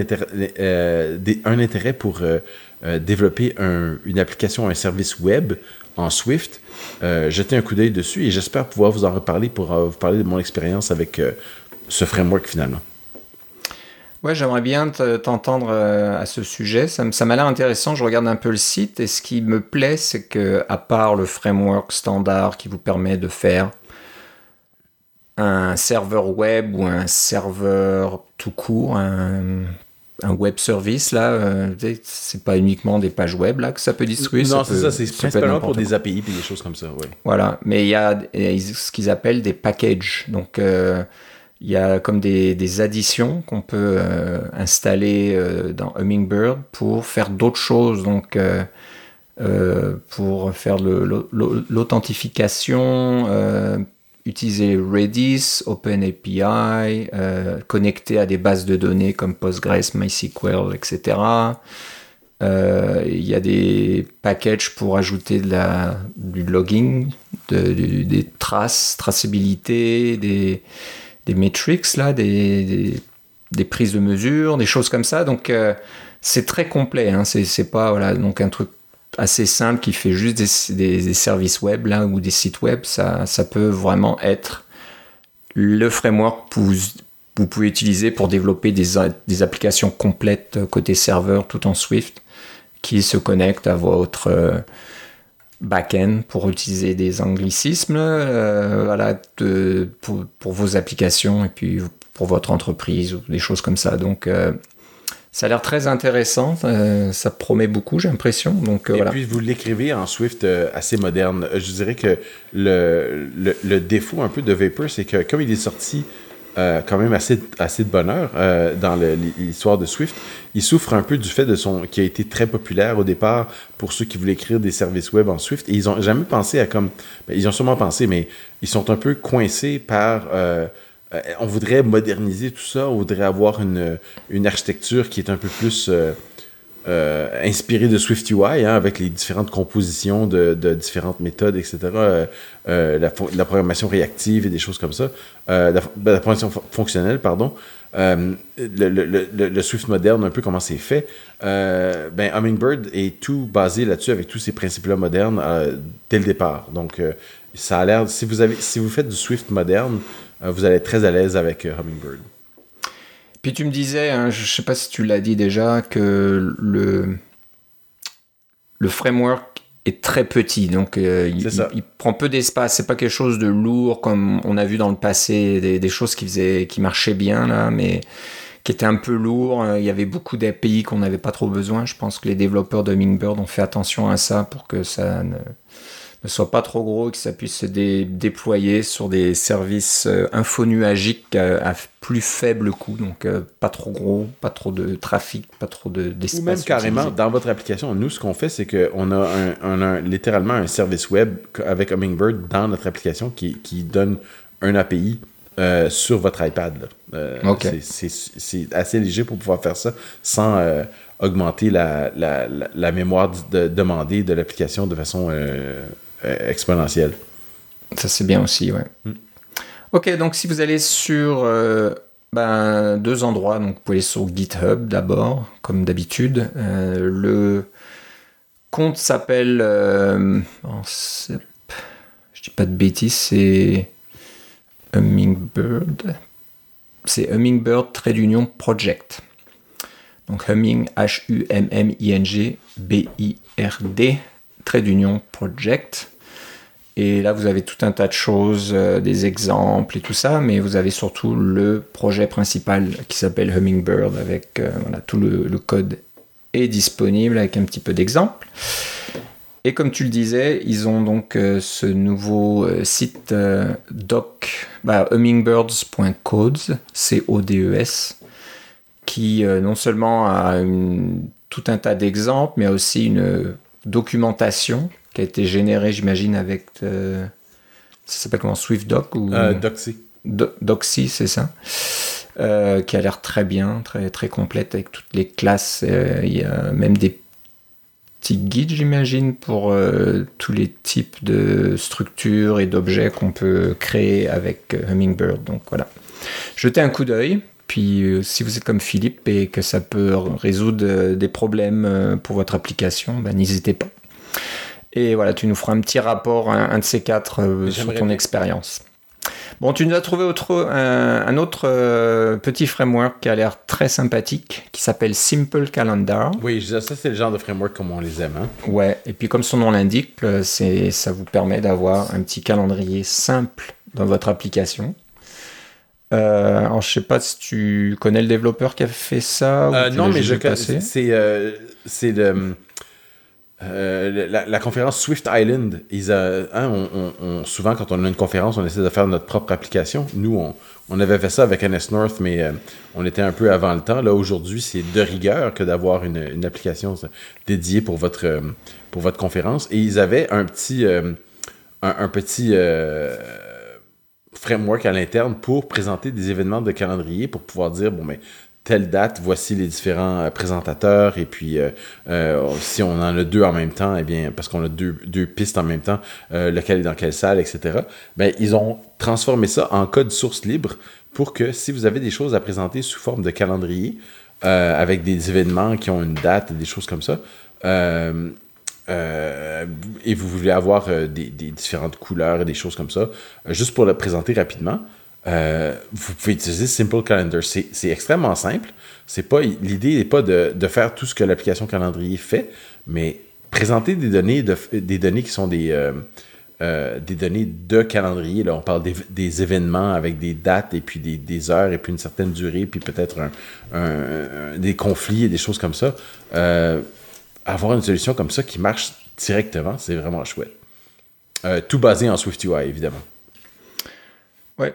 euh, des, un intérêt pour euh, euh, développer un, une application, un service web en Swift, euh, jetez un coup d'œil dessus et j'espère pouvoir vous en reparler pour euh, vous parler de mon expérience avec euh, ce framework finalement. Ouais, j'aimerais bien t'entendre à ce sujet. Ça, ça m'a l'air intéressant. Je regarde un peu le site et ce qui me plaît, c'est que à part le framework standard qui vous permet de faire un serveur web ou un serveur tout court, un, un web service là, euh, c'est pas uniquement des pages web là que ça peut distribuer. Non, ça c'est peut, ça. C'est ça principalement pour des A P I et des choses comme ça. Ouais. Voilà, mais il y a ce qu'ils appellent des packages. Donc euh, il y a comme des, des additions qu'on peut euh, installer euh, dans Hummingbird pour faire d'autres choses, donc euh, euh, pour faire le, le, l'authentification, euh, utiliser Redis, OpenAPI, euh, connecter à des bases de données comme Postgres, MySQL, et cetera. Euh, il y a des packages pour ajouter de la, du logging, de, de, des traces, traçabilité, des des metrics, là, des, des, des prises de mesure, des choses comme ça. Donc, euh, c'est très complet. Hein. C'est, c'est pas voilà, donc un truc assez simple qui fait juste des, des, des services web là, ou des sites web. Ça, ça peut vraiment être le framework que vous, vous pouvez utiliser pour développer des, des applications complètes côté serveur tout en Swift qui se connectent à votre... Euh, back-end pour utiliser des anglicismes euh, voilà, de, pour, pour vos applications et puis vous pour votre entreprise ou des choses comme ça. Donc, euh, ça a l'air très intéressant. Euh, ça promet beaucoup, j'ai l'impression. Donc, euh, Et voilà. puis, vous l'écrivez en Swift euh, assez moderne. Je dirais que le, le, le défaut un peu de Vapor, c'est que comme il est sorti euh, quand même assez, assez de bonheur euh, dans le, l'histoire de Swift, il souffre un peu du fait de son qui a été très populaire au départ pour ceux qui voulaient écrire des services web en Swift. Et ils ont jamais pensé à comme... Ben, ils ont sûrement pensé, mais ils sont un peu coincés par... Euh, on voudrait moderniser tout ça, on voudrait avoir une, une architecture qui est un peu plus euh, euh, inspirée de SwiftUI, hein, avec les différentes compositions de, de différentes méthodes, et cetera. Euh, euh, la, la programmation réactive et des choses comme ça. Euh, la, la programmation fonctionnelle, pardon. Euh, le, le, le, le Swift moderne, un peu comment c'est fait. Euh, ben, Hummingbird est tout basé là-dessus avec tous ces principes-là modernes euh, dès le départ. Donc, euh, ça a l'air... Si vous, avez, si vous faites du Swift moderne, vous allez être très à l'aise avec euh, Hummingbird. Puis tu me disais, hein, je ne sais pas si tu l'as dit déjà, que le, le framework est très petit. Donc euh, il, il, il prend peu d'espace. C'est pas quelque chose de lourd comme on a vu dans le passé, des, des choses qui, faisaient, qui marchaient bien, là, mais qui étaient un peu lourds. Il y avait beaucoup d'A P I qu'on n'avait pas trop besoin. Je pense que les développeurs de Hummingbird ont fait attention à ça pour que ça ne... ne soit pas trop gros et que ça puisse se dé- déployer sur des services euh, infonuagiques euh, à plus faible coût, donc euh, pas trop gros, pas trop de trafic, pas trop de, d'espace. Ou même carrément, utilisé. Dans votre application, nous, ce qu'on fait, c'est qu'on a, un, on a littéralement un service web avec Hummingbird dans notre application qui, qui donne un A P I euh, sur votre iPad. Là. Euh, okay. c'est, c'est, c'est assez léger pour pouvoir faire ça sans euh, augmenter la, la, la, la mémoire de, demandée de l'application de façon... Euh, exponentielle. Ça, c'est bien aussi, ouais. Mm. Ok, donc si vous allez sur euh, ben, deux endroits, donc vous pouvez aller sur GitHub d'abord, comme d'habitude. Euh, le compte s'appelle... Euh, oh, je dis pas de bêtises, c'est Hummingbird. C'est Hummingbird trait d'union Project. Donc Humming, H U M M I N G B I R D, trait d'union Project. Et là, vous avez tout un tas de choses, euh, des exemples et tout ça, mais vous avez surtout le projet principal qui s'appelle Hummingbird, avec euh, voilà, tout le, le code est disponible avec un petit peu d'exemples. Et comme tu le disais, ils ont donc euh, ce nouveau euh, site euh, doc, bah, hummingbirds point codes, C O D E S, qui euh, non seulement a une, tout un tas d'exemples, mais aussi une documentation qui a été générée, j'imagine, avec... Euh, ça s'appelle comment, SwiftDoc ou euh, Doxy. Do- Doxy, c'est ça. Euh, qui a l'air très bien, très, très complète avec toutes les classes. Euh, il y a même des petits guides, j'imagine, pour euh, tous les types de structures et d'objets qu'on peut créer avec euh, Hummingbird. Donc voilà. Jetez un coup d'œil. Puis euh, si vous êtes comme Philippe et que ça peut résoudre euh, des problèmes euh, pour votre application, ben, n'hésitez pas. Et voilà, tu nous feras un petit rapport, un, un de ces quatre, euh, sur ton bien. expérience. Bon, tu nous as trouvé autre, un, un autre euh, petit framework qui a l'air très sympathique, qui s'appelle Simple Calendar. Oui, ça c'est le genre de framework comme on les aime. Hein? Ouais, et puis comme son nom l'indique, c'est, ça vous permet d'avoir un petit calendrier simple dans votre application. Euh, alors, je sais pas si tu connais le développeur qui a fait ça. Ou euh, non, mais je connais. C'est, euh, c'est le... Euh, la, la conférence Swift Island, ils a, hein, on, on, on, souvent quand on a une conférence, on essaie de faire notre propre application. Nous, on, on avait fait ça avec N S North, mais euh, on était un peu avant le temps. Là, aujourd'hui, c'est de rigueur que d'avoir une, une application dédiée pour votre, pour votre conférence. Et ils avaient un petit, euh, un, un petit euh, framework à l'interne pour présenter des événements de calendrier, pour pouvoir dire, bon, mais telle date, voici les différents euh, présentateurs, et puis euh, euh, si on en a deux en même temps, eh bien, parce qu'on a deux, deux pistes en même temps, euh, lequel est dans quelle salle, et cetera. Ben, ils ont transformé ça en code source libre pour que si vous avez des choses à présenter sous forme de calendrier, euh, avec des événements qui ont une date, des choses comme ça, euh, euh, et vous voulez avoir euh, des, des différentes couleurs et des choses comme ça, euh, juste pour le présenter rapidement, Euh, vous pouvez utiliser Simple Calendar. C'est, c'est extrêmement simple. C'est pas, l'idée n'est pas de, de faire tout ce que l'application calendrier fait, mais présenter des données, de, des données qui sont des, euh, euh, des données de calendrier. Là, on parle des, des événements avec des dates et puis des, des heures et puis une certaine durée, puis peut-être un, un, un, des conflits et des choses comme ça. Euh, avoir une solution comme ça qui marche directement, c'est vraiment chouette. Euh, tout basé en SwiftUI, évidemment. Ouais.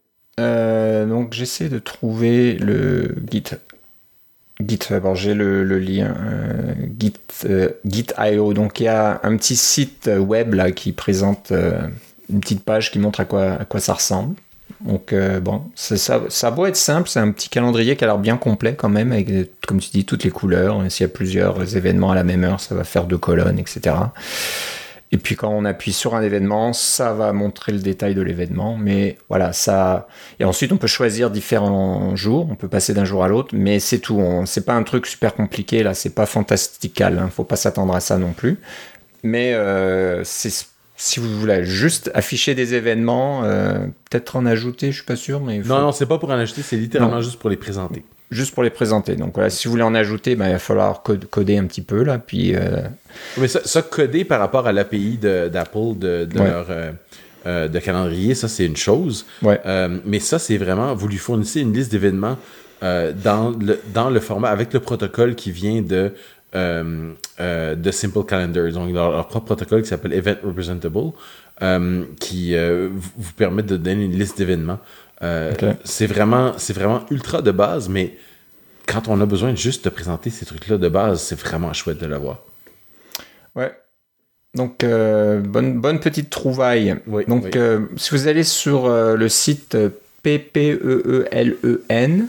Euh, donc, j'essaie de trouver le Git. GitHub, alors j'ai le, le lien euh, Git, euh, Git point i o. Donc il y a un petit site web là qui présente euh, une petite page qui montre à quoi, à quoi ça ressemble. Donc euh, bon, c'est, ça, ça doit être simple, c'est un petit calendrier qui a l'air bien complet quand même, avec comme tu dis toutes les couleurs. S'il y a plusieurs événements à la même heure, ça va faire deux colonnes, et cetera. Et puis quand on appuie sur un événement, ça va montrer le détail de l'événement. Mais voilà, ça. Et ensuite, on peut choisir différents jours. On peut passer d'un jour à l'autre, mais c'est tout. On... C'est pas un truc super compliqué là. C'est pas fantastical. Hein. Faut pas s'attendre à ça non plus. Mais euh, c'est... si vous voulez juste afficher des événements, euh, peut-être en ajouter. Je suis pas sûr, mais. Faut... Non, non, c'est pas pour en ajouter. C'est littéralement non. juste pour les présenter. Juste pour les présenter. Donc voilà, si vous voulez en ajouter, ben, il va falloir code, coder un petit peu là, puis. Euh... Mais ça, ça coder par rapport à l'A P I de, d'Apple de, de ouais. leur euh, euh, de calendrier, ça c'est une chose. Ouais. Euh, mais ça c'est vraiment, vous lui fournissez une liste d'événements euh, dans le dans le format avec le protocole qui vient de euh, euh, de Simple Calendars, donc leur, leur propre protocole qui s'appelle Event Representable, euh, qui euh, vous permet de donner une liste d'événements. Euh, okay. c'est vraiment c'est vraiment ultra de base, mais quand on a besoin juste de présenter ces trucs-là de base, c'est vraiment chouette de l'avoir. Ouais. Donc, euh, bonne, bonne petite trouvaille. Oui, Donc, oui. Euh, si vous allez sur euh, le site p p e e l e n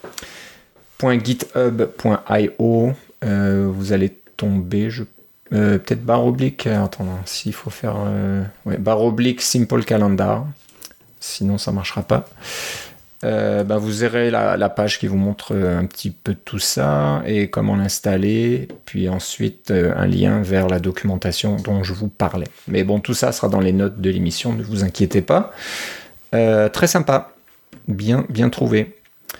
point github point i o, euh, vous allez tomber, je, euh, peut-être barre oblique, attends, s'il faut faire euh, ouais, barre oblique Simple Calendar. Sinon ça ne marchera pas. Euh, ben vous verrez la, la page qui vous montre un petit peu tout ça et comment l'installer, puis ensuite euh, un lien vers la documentation dont je vous parlais. Mais bon, tout ça sera dans les notes de l'émission, ne vous inquiétez pas. Euh, très sympa, bien, bien trouvé.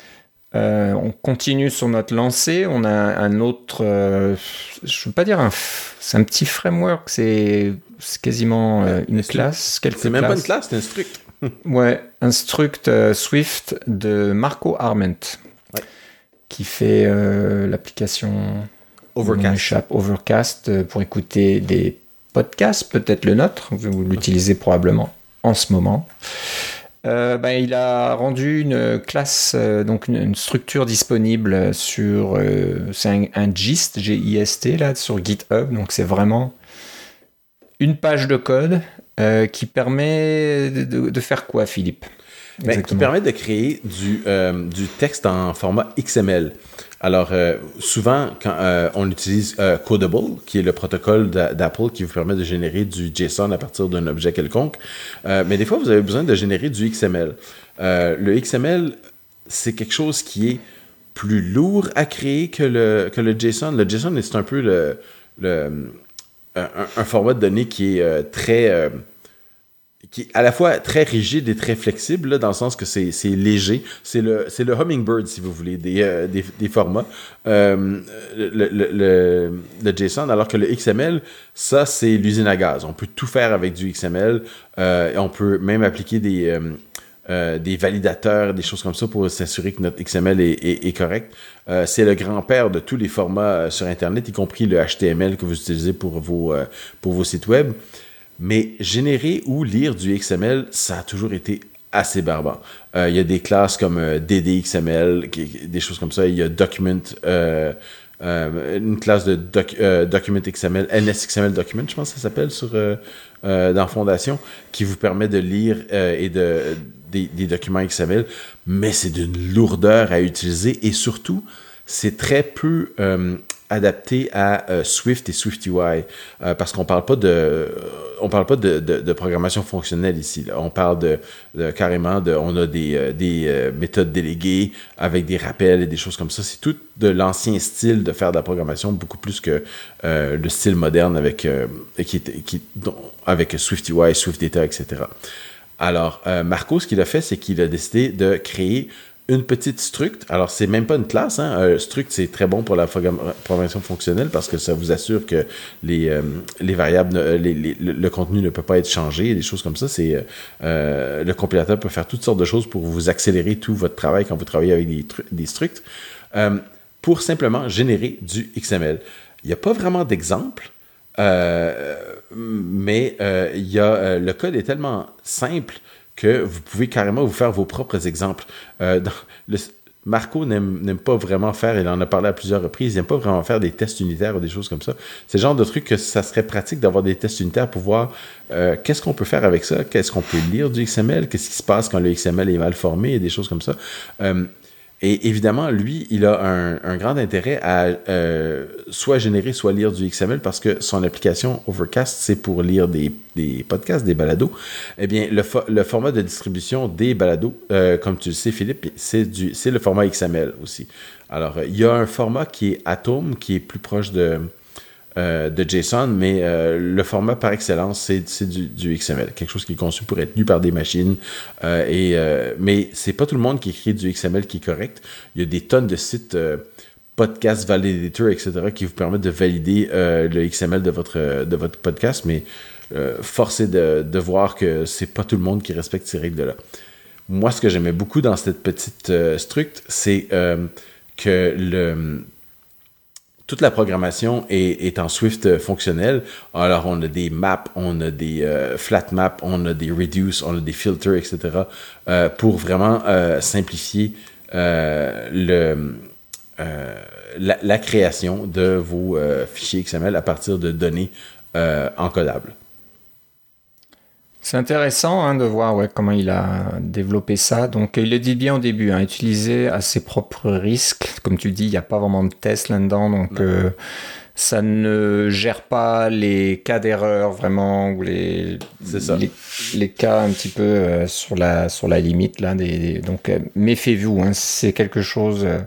Euh, on continue sur notre lancée. On a un autre, euh, je ne veux pas dire un, c'est un petit framework, c'est, c'est quasiment euh, une c'est classe, quelques C'est même classes. pas une classe, c'est un struct. Ouais, Instruct euh, Swift de Marco Arment, ouais. qui fait euh, l'application Overcast, Overcast euh, pour écouter des podcasts, peut-être le nôtre, vous l'utilisez probablement en ce moment. Euh, ben, il a rendu une classe, euh, donc une, une structure disponible sur, euh, c'est un, un gist, G I S T là, sur GitHub, donc c'est vraiment une page de code. Euh, qui permet de, de faire quoi, Philippe? Ben, qui permet de créer du, euh, du texte en format X M L. Alors, euh, souvent, quand euh, on utilise euh, Codable, qui est le protocole d'Apple qui vous permet de générer du JSON à partir d'un objet quelconque, euh, mais des fois, vous avez besoin de générer du X M L. Euh, le X M L, c'est quelque chose qui est plus lourd à créer que le, que le JSON. Le JSON, c'est un peu le... le Un, un format de données qui est euh, très euh, qui est à la fois très rigide et très flexible là, dans le sens que c'est, c'est léger, c'est le c'est le Hummingbird si vous voulez des euh, des, des formats euh, le, le, le, le JSON, alors que le X M L, ça c'est l'usine à gaz, on peut tout faire avec du X M L, euh, on peut même appliquer des euh, Euh, des validateurs, des choses comme ça pour s'assurer que notre X M L est, est, est correct. Euh, c'est le grand-père de tous les formats euh, sur Internet, y compris le H T M L que vous utilisez pour vos, euh, pour vos sites web. Mais générer ou lire du X M L, ça a toujours été assez barbare. Euh, il y a des classes comme euh, D D X M L, qui, des choses comme ça. Il y a Document, euh, euh, une classe de doc, euh, Document X M L, N S X M L Document, je pense que ça s'appelle sur, euh, euh, dans Fondation, qui vous permet de lire euh, et de... Des, des documents X M L, mais c'est d'une lourdeur à utiliser et surtout, c'est très peu euh, adapté à euh, Swift et SwiftUI euh, parce qu'on parle pas de on parle pas de, de, de programmation fonctionnelle ici. Là. On parle de, de carrément de on a des, euh, des euh, méthodes déléguées avec des rappels et des choses comme ça. C'est tout de l'ancien style de faire de la programmation, beaucoup plus que euh, le style moderne avec euh, qui, qui dont, avec SwiftUI, SwiftData, et cetera. Alors, euh, Marco, ce qu'il a fait, c'est qu'il a décidé de créer une petite struct. Alors, c'est même pas une classe. Hein. Euh, struct, c'est très bon pour la programmation fonctionnelle parce que ça vous assure que les, euh, les variables, euh, les, les, le contenu ne peut pas être changé, des choses comme ça. C'est euh, le compilateur peut faire toutes sortes de choses pour vous accélérer tout votre travail quand vous travaillez avec des, des structs euh, pour simplement générer du X M L. Il n'y a pas vraiment d'exemple, euh, mais euh, il y a, euh, le code est tellement simple que vous pouvez carrément vous faire vos propres exemples. Euh, dans le, Marco n'aime, n'aime pas vraiment faire, il en a parlé à plusieurs reprises, il n'aime pas vraiment faire des tests unitaires ou des choses comme ça. C'est le genre de truc que ça serait pratique d'avoir des tests unitaires pour voir euh, qu'est-ce qu'on peut faire avec ça, qu'est-ce qu'on peut lire du X M L, qu'est-ce qui se passe quand le X M L est mal formé et des choses comme ça. Euh, Et évidemment, lui, il a un, un grand intérêt à euh, soit générer, soit lire du X M L parce que son application Overcast, c'est pour lire des, des podcasts, des balados. Eh bien, le, fo- le format de distribution des balados, euh, comme tu le sais, Philippe, c'est, du, c'est le format X M L aussi. Alors, il y a un format qui est Atom, qui est plus proche de... Euh, de JSON, mais euh, le format par excellence, c'est, c'est du, du X M L, quelque chose qui est conçu pour être lu par des machines. Euh, et, euh, mais c'est pas tout le monde qui écrit du X M L qui est correct. Il y a des tonnes de sites euh, podcast validator, et cetera, qui vous permettent de valider euh, le X M L de votre, de votre podcast, mais euh, force est de, de voir que c'est pas tout le monde qui respecte ces règles-là. Moi, ce que j'aimais beaucoup dans cette petite euh, struct, c'est euh, que le... toute la programmation est, est en Swift fonctionnelle. Alors, on a des maps, on a des euh, flat maps, on a des reduce, on a des filters, et cetera euh, pour vraiment euh, simplifier euh, le, euh, la, la création de vos euh, fichiers X M L à partir de données euh, encodables. C'est intéressant hein, de voir ouais, comment il a développé ça. Donc, il le dit bien au début, hein, utiliser à ses propres risques. Comme tu dis, il n'y a pas vraiment de test là-dedans. Donc, euh, ça ne gère pas les cas d'erreur vraiment, ou les, les, les cas un petit peu euh, sur, la, sur la limite. Là, des, donc, euh, méfiez-vous. Hein, c'est quelque chose... Euh,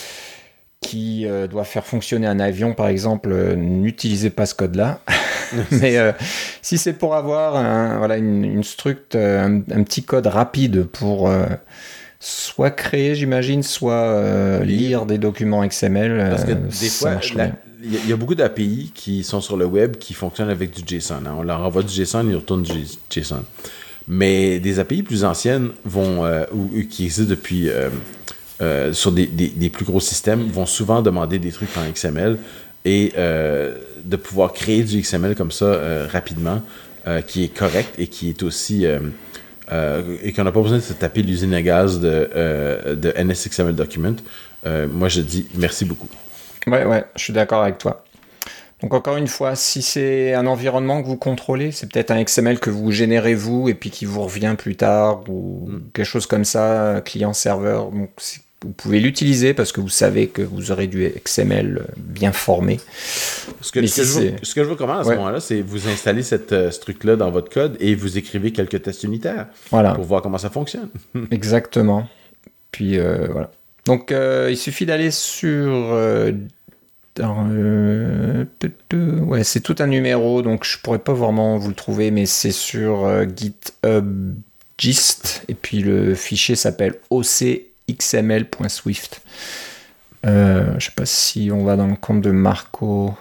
qui euh, doit faire fonctionner un avion, par exemple, euh, n'utilisez pas ce code-là. Mais euh, si c'est pour avoir un, voilà, une, une struct, un, un petit code rapide pour euh, soit créer, j'imagine, soit euh, lire des documents X M L, parce que euh, des fois, il y, y a beaucoup d'A P I qui sont sur le web qui fonctionnent avec du JSON. Hein. On leur envoie du JSON, ils retournent du JSON. Mais des A P I plus anciennes vont, euh, ou, ou qui existent depuis... Euh, Euh, sur des, des, des plus gros systèmes, vont souvent demander des trucs en X M L et euh, de pouvoir créer du X M L comme ça euh, rapidement, euh, qui est correct et qui est aussi... Euh, euh, et qu'on n'a pas besoin de se taper l'usine à gaz de, euh, de N S X M L Document. Euh, moi, je dis merci beaucoup. Ouais, ouais, je suis d'accord avec toi. Donc encore une fois, si c'est un environnement que vous contrôlez, c'est peut-être un X M L que vous générez vous et puis qui vous revient plus tard ou mm. quelque chose comme ça, client-serveur. Donc vous pouvez l'utiliser parce que vous savez que vous aurez du X M L bien formé. Ce que, ce que, je, vous, ce que je vous recommande à ce ouais. moment-là, c'est vous installer cette euh, struct-là dans votre code et vous écrivez quelques tests unitaires voilà. pour voir comment ça fonctionne. Exactement. Puis euh, voilà. Donc euh, il suffit d'aller sur... Euh, Dans, euh, ouais, c'est tout un numéro, donc je pourrais pas vraiment vous le trouver, mais c'est sur euh, GitHub Gist, et puis le fichier s'appelle o c x m l point swift. Euh, je sais pas si on va dans le compte de Marco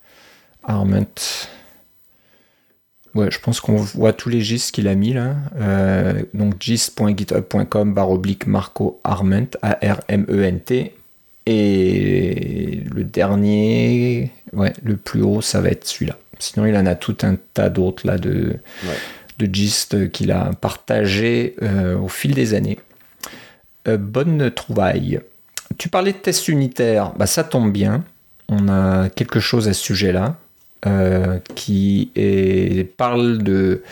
Arment. Ouais, je pense qu'on voit tous les gists qu'il a mis là. Euh, donc gist point github point com barre oblique Marco Arment, A R M E N T. Et le dernier, ouais, le plus haut, ça va être celui-là. Sinon, il en a tout un tas d'autres là de, ouais. de gist qu'il a partagé euh, au fil des années. Euh, bonne trouvaille. Tu parlais de tests unitaires, bah, ça tombe bien. On a quelque chose à ce sujet-là euh, qui est, parle de,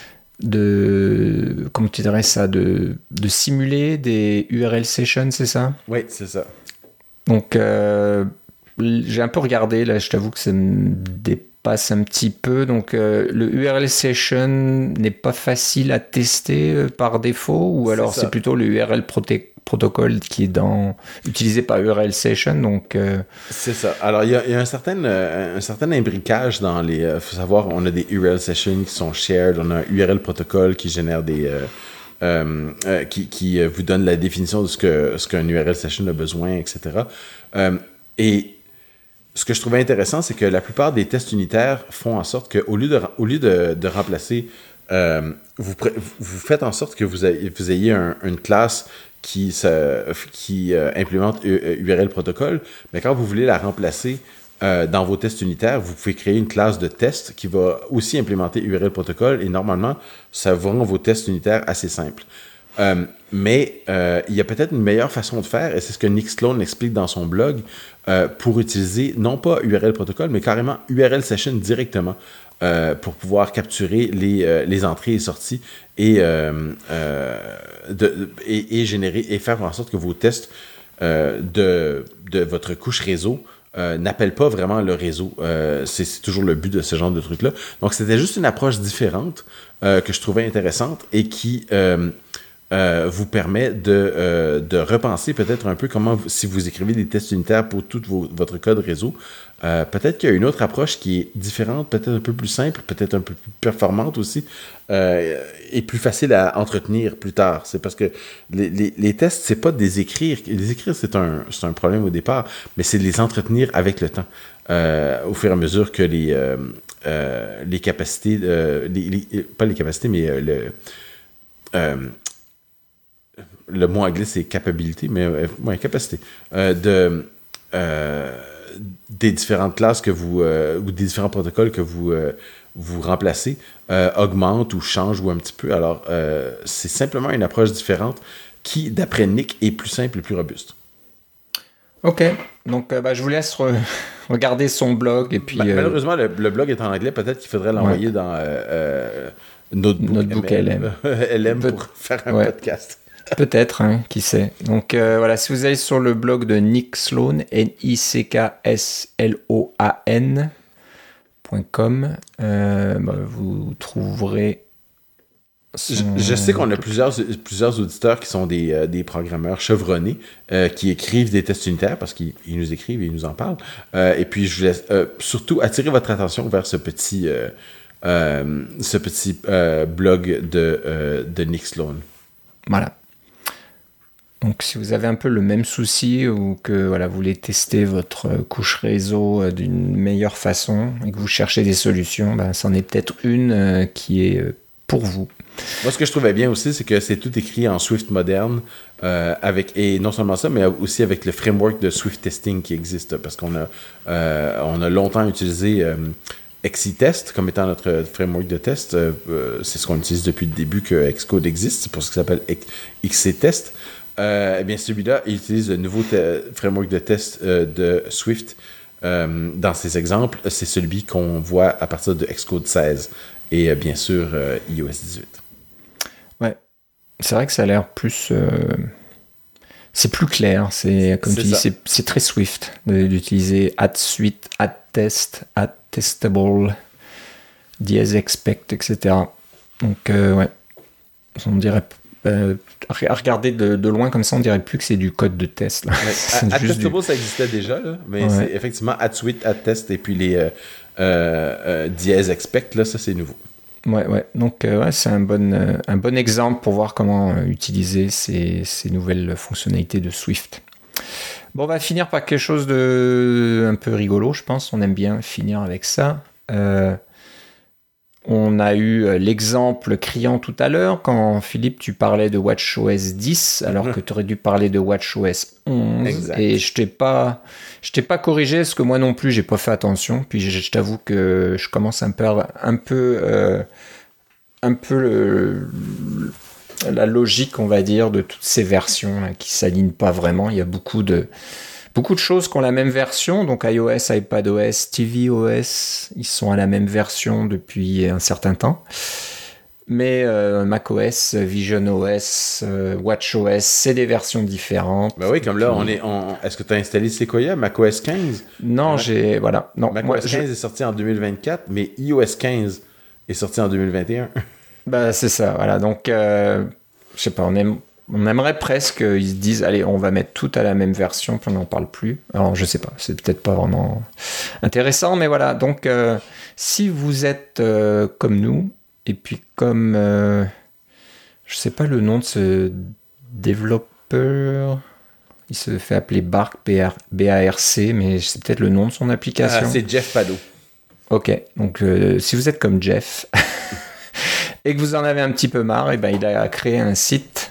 de, comment tu dirais ça, de, de simuler des U R L sessions, c'est ça ? Oui, c'est ça. Donc, euh, j'ai un peu regardé, là, je t'avoue que ça me dépasse un petit peu. Donc, euh, le U R L session n'est pas facile à tester euh, par défaut, ou alors c'est, c'est plutôt le U R L prote- protocole qui est dans, utilisé par U R L session. Donc, euh... c'est ça. Alors, il y a, y a un, certain, euh, un certain imbriquage dans les... Il euh, faut savoir, on a des U R L sessions qui sont shared, on a un U R L protocole qui génère des... Euh, euh, euh, qui, qui euh, vous donne la définition de ce que ce qu'un U R L session a besoin, et cetera. Euh, et ce que je trouvais intéressant, c'est que la plupart des tests unitaires font en sorte qu'au lieu de, au lieu de, de remplacer, euh, vous, vous faites en sorte que vous ayez, vous ayez un, une classe qui, se, qui euh, implémente U R L protocole, mais quand vous voulez la remplacer euh, dans vos tests unitaires, vous pouvez créer une classe de test qui va aussi implémenter U R L protocole, et normalement, ça va rendre vos tests unitaires assez simples. Euh, mais euh, il y a peut-être une meilleure façon de faire, et c'est ce que Nick Sloan explique dans son blog, euh, pour utiliser non pas U R L protocol, mais carrément U R L session directement, euh, pour pouvoir capturer les, euh, les entrées et sorties et, euh, euh, de, et, et générer et faire en sorte que vos tests euh, de, de votre couche réseau euh, n'appellent pas vraiment le réseau. Euh, c'est, c'est toujours le but de ce genre de truc-là. Donc c'était juste une approche différente euh, que je trouvais intéressante et qui euh, Euh, vous permet de, euh, de repenser peut-être un peu comment, vous, si vous écrivez des tests unitaires pour tout vos, votre code réseau, euh, peut-être qu'il y a une autre approche qui est différente, peut-être un peu plus simple, peut-être un peu plus performante aussi, euh, et plus facile à entretenir plus tard. C'est parce que les, les, les tests, c'est pas de les écrire. Les écrire, c'est un, c'est un problème au départ, mais c'est de les entretenir avec le temps, euh, au fur et à mesure que les, euh, euh, les capacités, euh, les, les, pas les capacités, mais euh, le... Euh, le mot anglais c'est capability, mais euh, ouais, capacité euh, de euh, des différentes classes que vous euh, ou des différents protocoles que vous euh, vous remplacez euh, augmente ou change ou un petit peu. Alors euh, c'est simplement une approche différente qui, d'après Nick, est plus simple et plus robuste. Ok, donc euh, bah, je vous laisse re- regarder son blog et puis bah, euh... malheureusement le, le blog est en anglais, peut-être qu'il faudrait l'envoyer ouais. dans euh, euh, Notebook, Notebook L M, L M Peut- pour faire un ouais. podcast. Peut-être, hein, qui sait. Donc euh, voilà, si vous allez sur le blog de Nick Sloan, N I C K S L O A N point com, euh, bah, vous trouverez... Son... Je, je sais qu'on a plusieurs, plusieurs auditeurs qui sont des, euh, des programmeurs chevronnés, euh, qui écrivent des tests unitaires, parce qu'ils ils nous écrivent et ils nous en parlent. Euh, et puis je vous laisse euh, surtout attirer votre attention vers ce petit, euh, euh, ce petit euh, blog de, euh, de Nick Sloan. Voilà. Donc, si vous avez un peu le même souci ou que voilà, vous voulez tester votre couche réseau d'une meilleure façon et que vous cherchez des solutions, ben, c'en est peut-être une euh, qui est pour vous. Moi, ce que je trouvais bien aussi, c'est que c'est tout écrit en Swift moderne, euh, avec, et non seulement ça, mais aussi avec le framework de Swift testing qui existe, parce qu'on a, euh, on a longtemps utilisé euh, Xitest comme étant notre framework de test. Euh, c'est ce qu'on utilise depuis le début que Xcode existe, c'est pour ce qui s'appelle Xctest. Euh, eh bien, celui-là, il utilise le nouveau te- framework de test euh, de Swift. Euh, dans ces exemples, c'est celui qu'on voit à partir de Xcode seize et euh, bien sûr euh, i O S dix-huit. Ouais, c'est vrai que ça a l'air plus... Euh... C'est plus clair, c'est comme c'est tu dis, c'est, c'est très Swift de, d'utiliser add suite, add test, add testable, dièse expect, et cetera. Donc, euh, ouais, on dirait... Euh, à regarder de, de loin comme ça, on dirait plus que c'est du code de test. Là. Ouais, add testable, du... ça existait déjà, là, mais ouais. C'est effectivement add suite, add test et puis les euh, euh, dièse expect, là, ça c'est nouveau. Ouais, ouais. Donc euh, ouais, c'est un bon, euh, un bon exemple pour voir comment euh, utiliser ces, ces nouvelles fonctionnalités de Swift. Bon, on va finir par quelque chose de un peu rigolo, je pense. On aime bien finir avec ça. Euh, On a eu l'exemple criant tout à l'heure quand Philippe tu parlais de WatchOS dix alors que tu aurais dû parler de WatchOS onze exact. Et je t'ai pas je t'ai pas corrigé parce que moi non plus j'ai pas fait attention puis je, je t'avoue que je commence à perdre un peu euh, un peu le, la logique on va dire de toutes ces versions là, qui s'alignent pas vraiment. Il y a beaucoup de Beaucoup de choses qui ont la même version, donc iOS, iPadOS, tvOS, ils sont à la même version depuis un certain temps. Mais euh, macOS, visionOS, euh, watchOS, c'est des versions différentes. Ben oui, comme là, on est, on, est-ce que tu as installé Sequoia, macOS quinze? Non, ouais. j'ai... Voilà. Non, macOS moi, quinze je... est sorti en deux mille vingt-quatre, mais iOS quinze est sorti en deux mille vingt et un. Ben, c'est ça, voilà. Donc, euh, je sais pas, on aime... On aimerait presque qu'ils se disent allez, on va mettre tout à la même version, puis on n'en parle plus. Alors, je sais pas, c'est peut-être pas vraiment intéressant, mais voilà. Donc, euh, si vous êtes euh, comme nous, et puis comme euh, Je sais pas le nom de ce développeur. Il se fait appeler Bark, B A R C, mais c'est peut-être le nom de son application. Ah, c'est Jeff Pado. Ok, donc euh, si vous êtes comme Jeff et que vous en avez un petit peu marre, et ben, il a créé un site.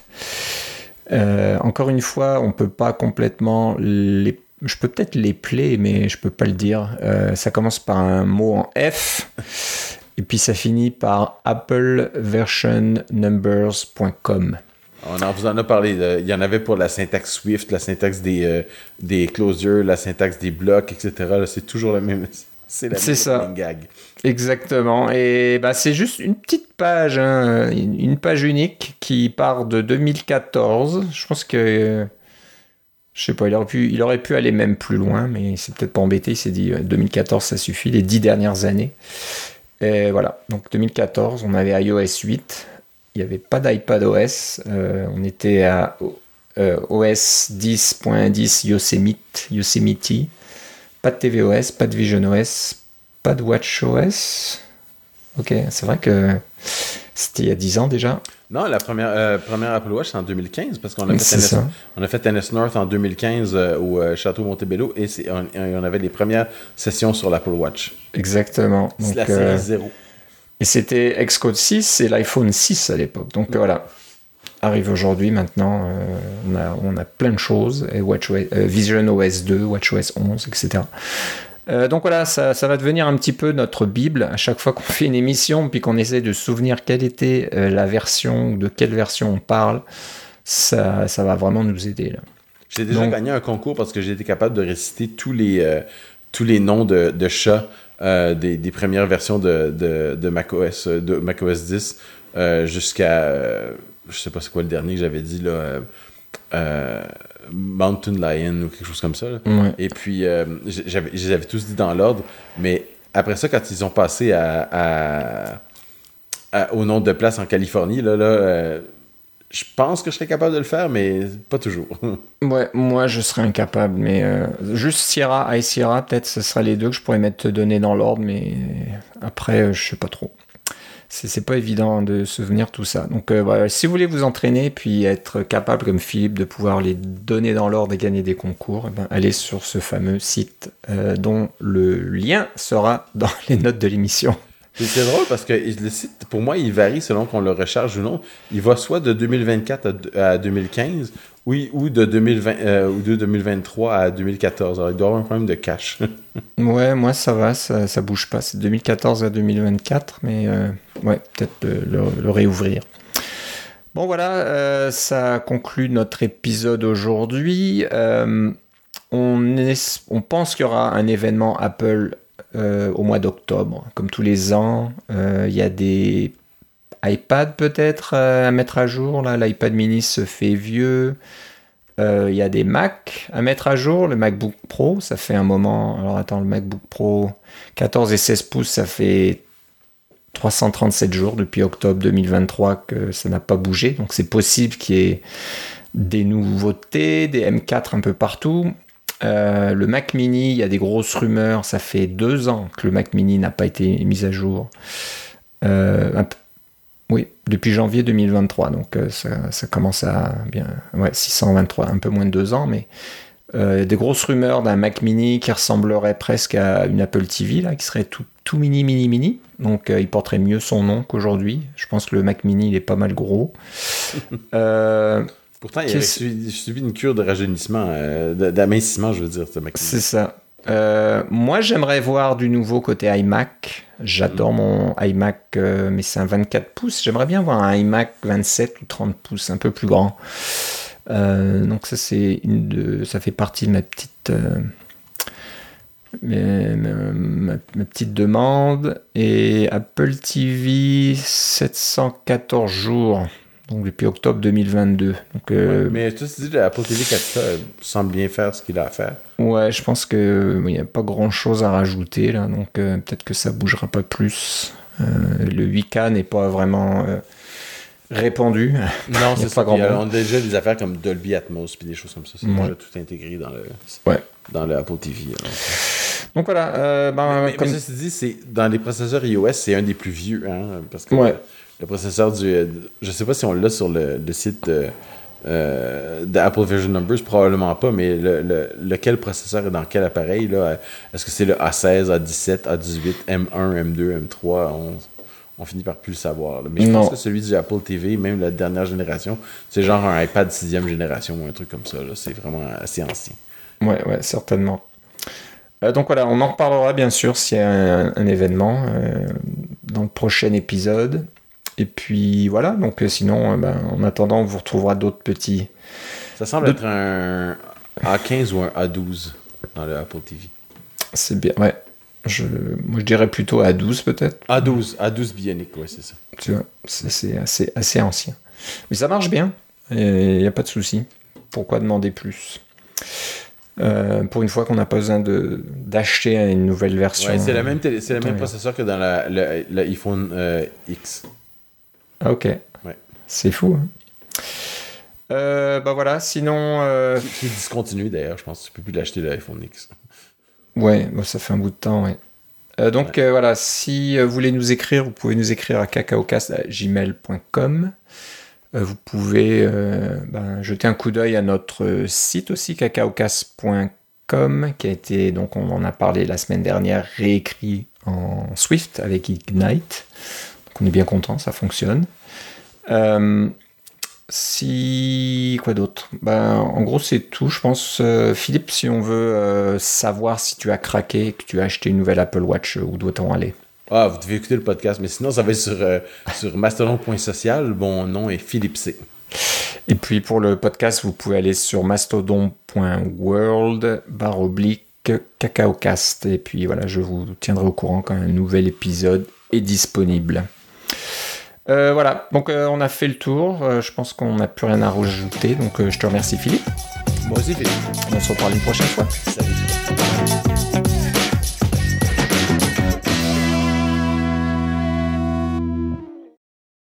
Euh, encore une fois, on peut pas complètement les... Je peux peut-être les player, mais je peux pas le dire. Euh, ça commence par un mot en F, et puis ça finit par apple version numbers point com. On en vous en a parlé. Euh, il y en avait pour la syntaxe Swift, la syntaxe des, euh, des closures, la syntaxe des blocs, et cetera. Là, c'est toujours la même... C'est la c'est ça. Gag. Exactement. Et bah, c'est juste une petite page, hein, une page unique qui part de deux mille quatorze. Je pense que, euh, je sais pas, il aurait pu, il aurait pu aller même plus loin, mais il s'est peut-être pas embêté. Il s'est dit euh, deux mille quatorze, ça suffit, les dix dernières années. Et voilà. Donc deux mille quatorze, on avait iOS huit. Il n'y avait pas d'iPadOS. Euh, on était à euh, O S dix point dix Yosemite. Yosemite. Pas de tvOS, pas de visionOS, pas de watchOS. Ok, c'est vrai que c'était il y a dix ans déjà. Non, la première, euh, première Apple Watch, c'est en deux mille quinze, parce qu'on a fait, C'est N S, ça. on a fait N S North en deux mille quinze euh, au euh, Château Montebello, et c'est, on, on avait les premières sessions sur l'Apple Watch. Exactement. C'est Donc, la série euh, zéro. Et c'était Xcode six et l'iPhone six à l'époque. Donc euh, voilà. Arrive aujourd'hui, maintenant, euh, on, a, on a plein de choses, et WatchOS, euh, visionOS deux, WatchOS onze, et cetera. Euh, donc voilà, ça, ça va devenir un petit peu notre Bible. À chaque fois qu'on fait une émission, puis qu'on essaie de se souvenir quelle était euh, la version, de quelle version on parle, ça, ça va vraiment nous aider. Là. J'ai déjà donc, gagné un concours parce que j'ai été capable de réciter tous les, euh, tous les noms de, de chats euh, des, des premières versions de, de, de macOS, de macOS dix euh, jusqu'à... Euh, je sais pas c'est quoi le dernier que j'avais dit, là... Euh, euh, Mountain Lion ou quelque chose comme ça. Là. Ouais. Et puis, euh, j'avais, je les avais tous dit dans l'ordre, mais après ça, quand ils ont passé à, à, à, au nom de place en Californie, là, là euh, je pense que je serais capable de le faire, mais pas toujours. Ouais, moi je serais incapable, mais euh, juste Sierra, High Sierra, peut-être ce sera les deux que je pourrais mettre donner dans l'ordre, mais après, euh, je sais pas trop. C'est, c'est pas évident de se souvenir tout ça. Donc euh, voilà, si vous voulez vous entraîner puis être capable comme Philippe de pouvoir les donner dans l'ordre et gagner des concours, eh ben, allez sur ce fameux site euh, dont le lien sera dans les notes de l'émission. C'est, c'est drôle parce que le site, pour moi, il varie selon qu'on le recharge ou non. Il va soit de deux mille vingt-quatre à, à deux mille quinze ou, ou de deux mille vingt, euh, ou de deux mille vingt-trois à deux mille quatorze. Alors, il doit y avoir un problème de cache. Ouais, moi ça va, ça, ça bouge pas. C'est deux mille quatorze à deux mille vingt-quatre, mais euh, ouais, peut-être le, le, le réouvrir. Bon voilà, euh, ça conclut notre épisode aujourd'hui. Euh, on, est, on pense qu'il y aura un événement Apple euh, au mois d'octobre, comme tous les ans. Il euh, y a des iPads peut-être euh, à mettre à jour. Là, l'iPad mini se fait vieux. Il euh, y a des Mac à mettre à jour, le MacBook Pro, ça fait un moment. Alors attends, le MacBook Pro quatorze et seize pouces, ça fait trois cent trente-sept jours depuis octobre deux mille vingt-trois que ça n'a pas bougé. Donc c'est possible qu'il y ait des nouveautés, des M quatre un peu partout. Euh, le Mac Mini, il y a des grosses rumeurs, ça fait deux ans que le Mac Mini n'a pas été mis à jour. Euh, un peu Oui, depuis janvier deux mille vingt-trois, donc euh, ça, ça commence à bien, ouais, six cent vingt-trois, un peu moins de deux ans, mais euh, des grosses rumeurs d'un Mac Mini qui ressemblerait presque à une Apple T V, là, qui serait tout, tout mini, mini, mini, donc euh, il porterait mieux son nom qu'aujourd'hui. Je pense que le Mac Mini, il est pas mal gros. euh, Pourtant, il a subi, subi une cure de rajeunissement, euh, d'amincissement, je veux dire, ce Mac Mini. C'est ça. Euh, moi, j'aimerais voir du nouveau côté iMac. J'adore mmh. mon iMac, euh, mais c'est un vingt-quatre pouces. J'aimerais bien voir un iMac vingt-sept ou trente pouces, un peu plus grand. Euh, donc ça, c'est une de, ça fait partie de ma petite, euh, ma, ma, ma petite demande. Et Apple T V, sept cent quatorze jours. Donc depuis octobre deux mille vingt-deux. Donc, euh, ouais, mais tu sais, l'Apple T V quatre K semble bien faire ce qu'il a à faire. Ouais, je pense qu'il n'y a pas grand-chose à rajouter, là, donc euh, peut-être que ça ne bougera pas plus. Euh, le huit K n'est pas vraiment euh, répandu. Non, c'est pas grand chose. On a déjà des affaires comme Dolby Atmos et des choses comme ça. C'est ouais. déjà tout intégré dans le, ouais. dans le Apple T V. Alors. Donc voilà. Euh, ben, mais mais, comme... mais ça se dit, c'est, dans les processeurs iOS, c'est un des plus vieux. Hein, parce que ouais. le processeur du... Euh, je sais pas si on l'a sur le, le site de, euh, d'Apple Version Numbers, probablement pas, mais le, le, lequel processeur est dans quel appareil, là? Est-ce que c'est le A seize, A dix-sept, A dix-huit, M un, M deux, M trois? On, on finit par plus le savoir. Là. Mais je non. pense que celui du Apple T V, même la dernière génération, c'est genre un iPad sixième génération ou un truc comme ça. Là. C'est vraiment assez ancien. Ouais, ouais, certainement. Euh, donc voilà, on en reparlera bien sûr s'il y a un, un événement euh, dans le prochain épisode. Et puis voilà, donc euh, sinon, euh, ben, en attendant, on vous retrouvera d'autres petits... Ça semble d'autres... être un A quinze ou un A douze dans le Apple T V. C'est bien, ouais. Je, moi, je dirais plutôt A douze peut-être. A douze, A douze Bionic, ouais, c'est ça. Tu vois, c'est, c'est assez, assez ancien. Mais ça marche bien, il n'y a pas de souci. Pourquoi demander plus ? Euh, pour une fois qu'on n'a pas besoin de, d'acheter une nouvelle version. Ouais, c'est, la même télé, c'est le même processeur que dans la, le, le iPhone euh, X. Ah, ok. Ouais. C'est fou. Hein. Euh, bah voilà, sinon... Euh... Qui, qui est discontinué d'ailleurs, je pense que tu peux plus l'acheter l'iPhone X. Ouais, bah ça fait un bout de temps, ouais. Euh, donc ouais. euh, voilà, si vous voulez nous écrire, vous pouvez nous écrire à cacaocast arobase gmail point com. Euh, vous pouvez euh, ben, jeter un coup d'œil à notre site aussi, cacaocast point com, qui a été, donc on en a parlé la semaine dernière, réécrit en Swift avec Ignite. Donc on est bien content, ça fonctionne. Euh, Si... Quoi d'autre ? Ben, en gros, c'est tout, je pense. Euh, Philippe, si on veut euh, savoir si tu as craqué, que tu as acheté une nouvelle Apple Watch, où doit-on aller ? Ah, vous devez écouter le podcast, mais sinon, ça va être sur, euh, sur mastodon point social. Mon nom est Philippe C. Et puis, pour le podcast, vous pouvez aller sur mastodon point world barre oblique cacaocast. Et puis, voilà, je vous tiendrai au courant quand un nouvel épisode est disponible. Euh, voilà, donc euh, on a fait le tour. Euh, je pense qu'on n'a plus rien à rajouter. Donc euh, je te remercie, Philippe. Moi aussi, Philippe. On se reparle une prochaine fois. Salut.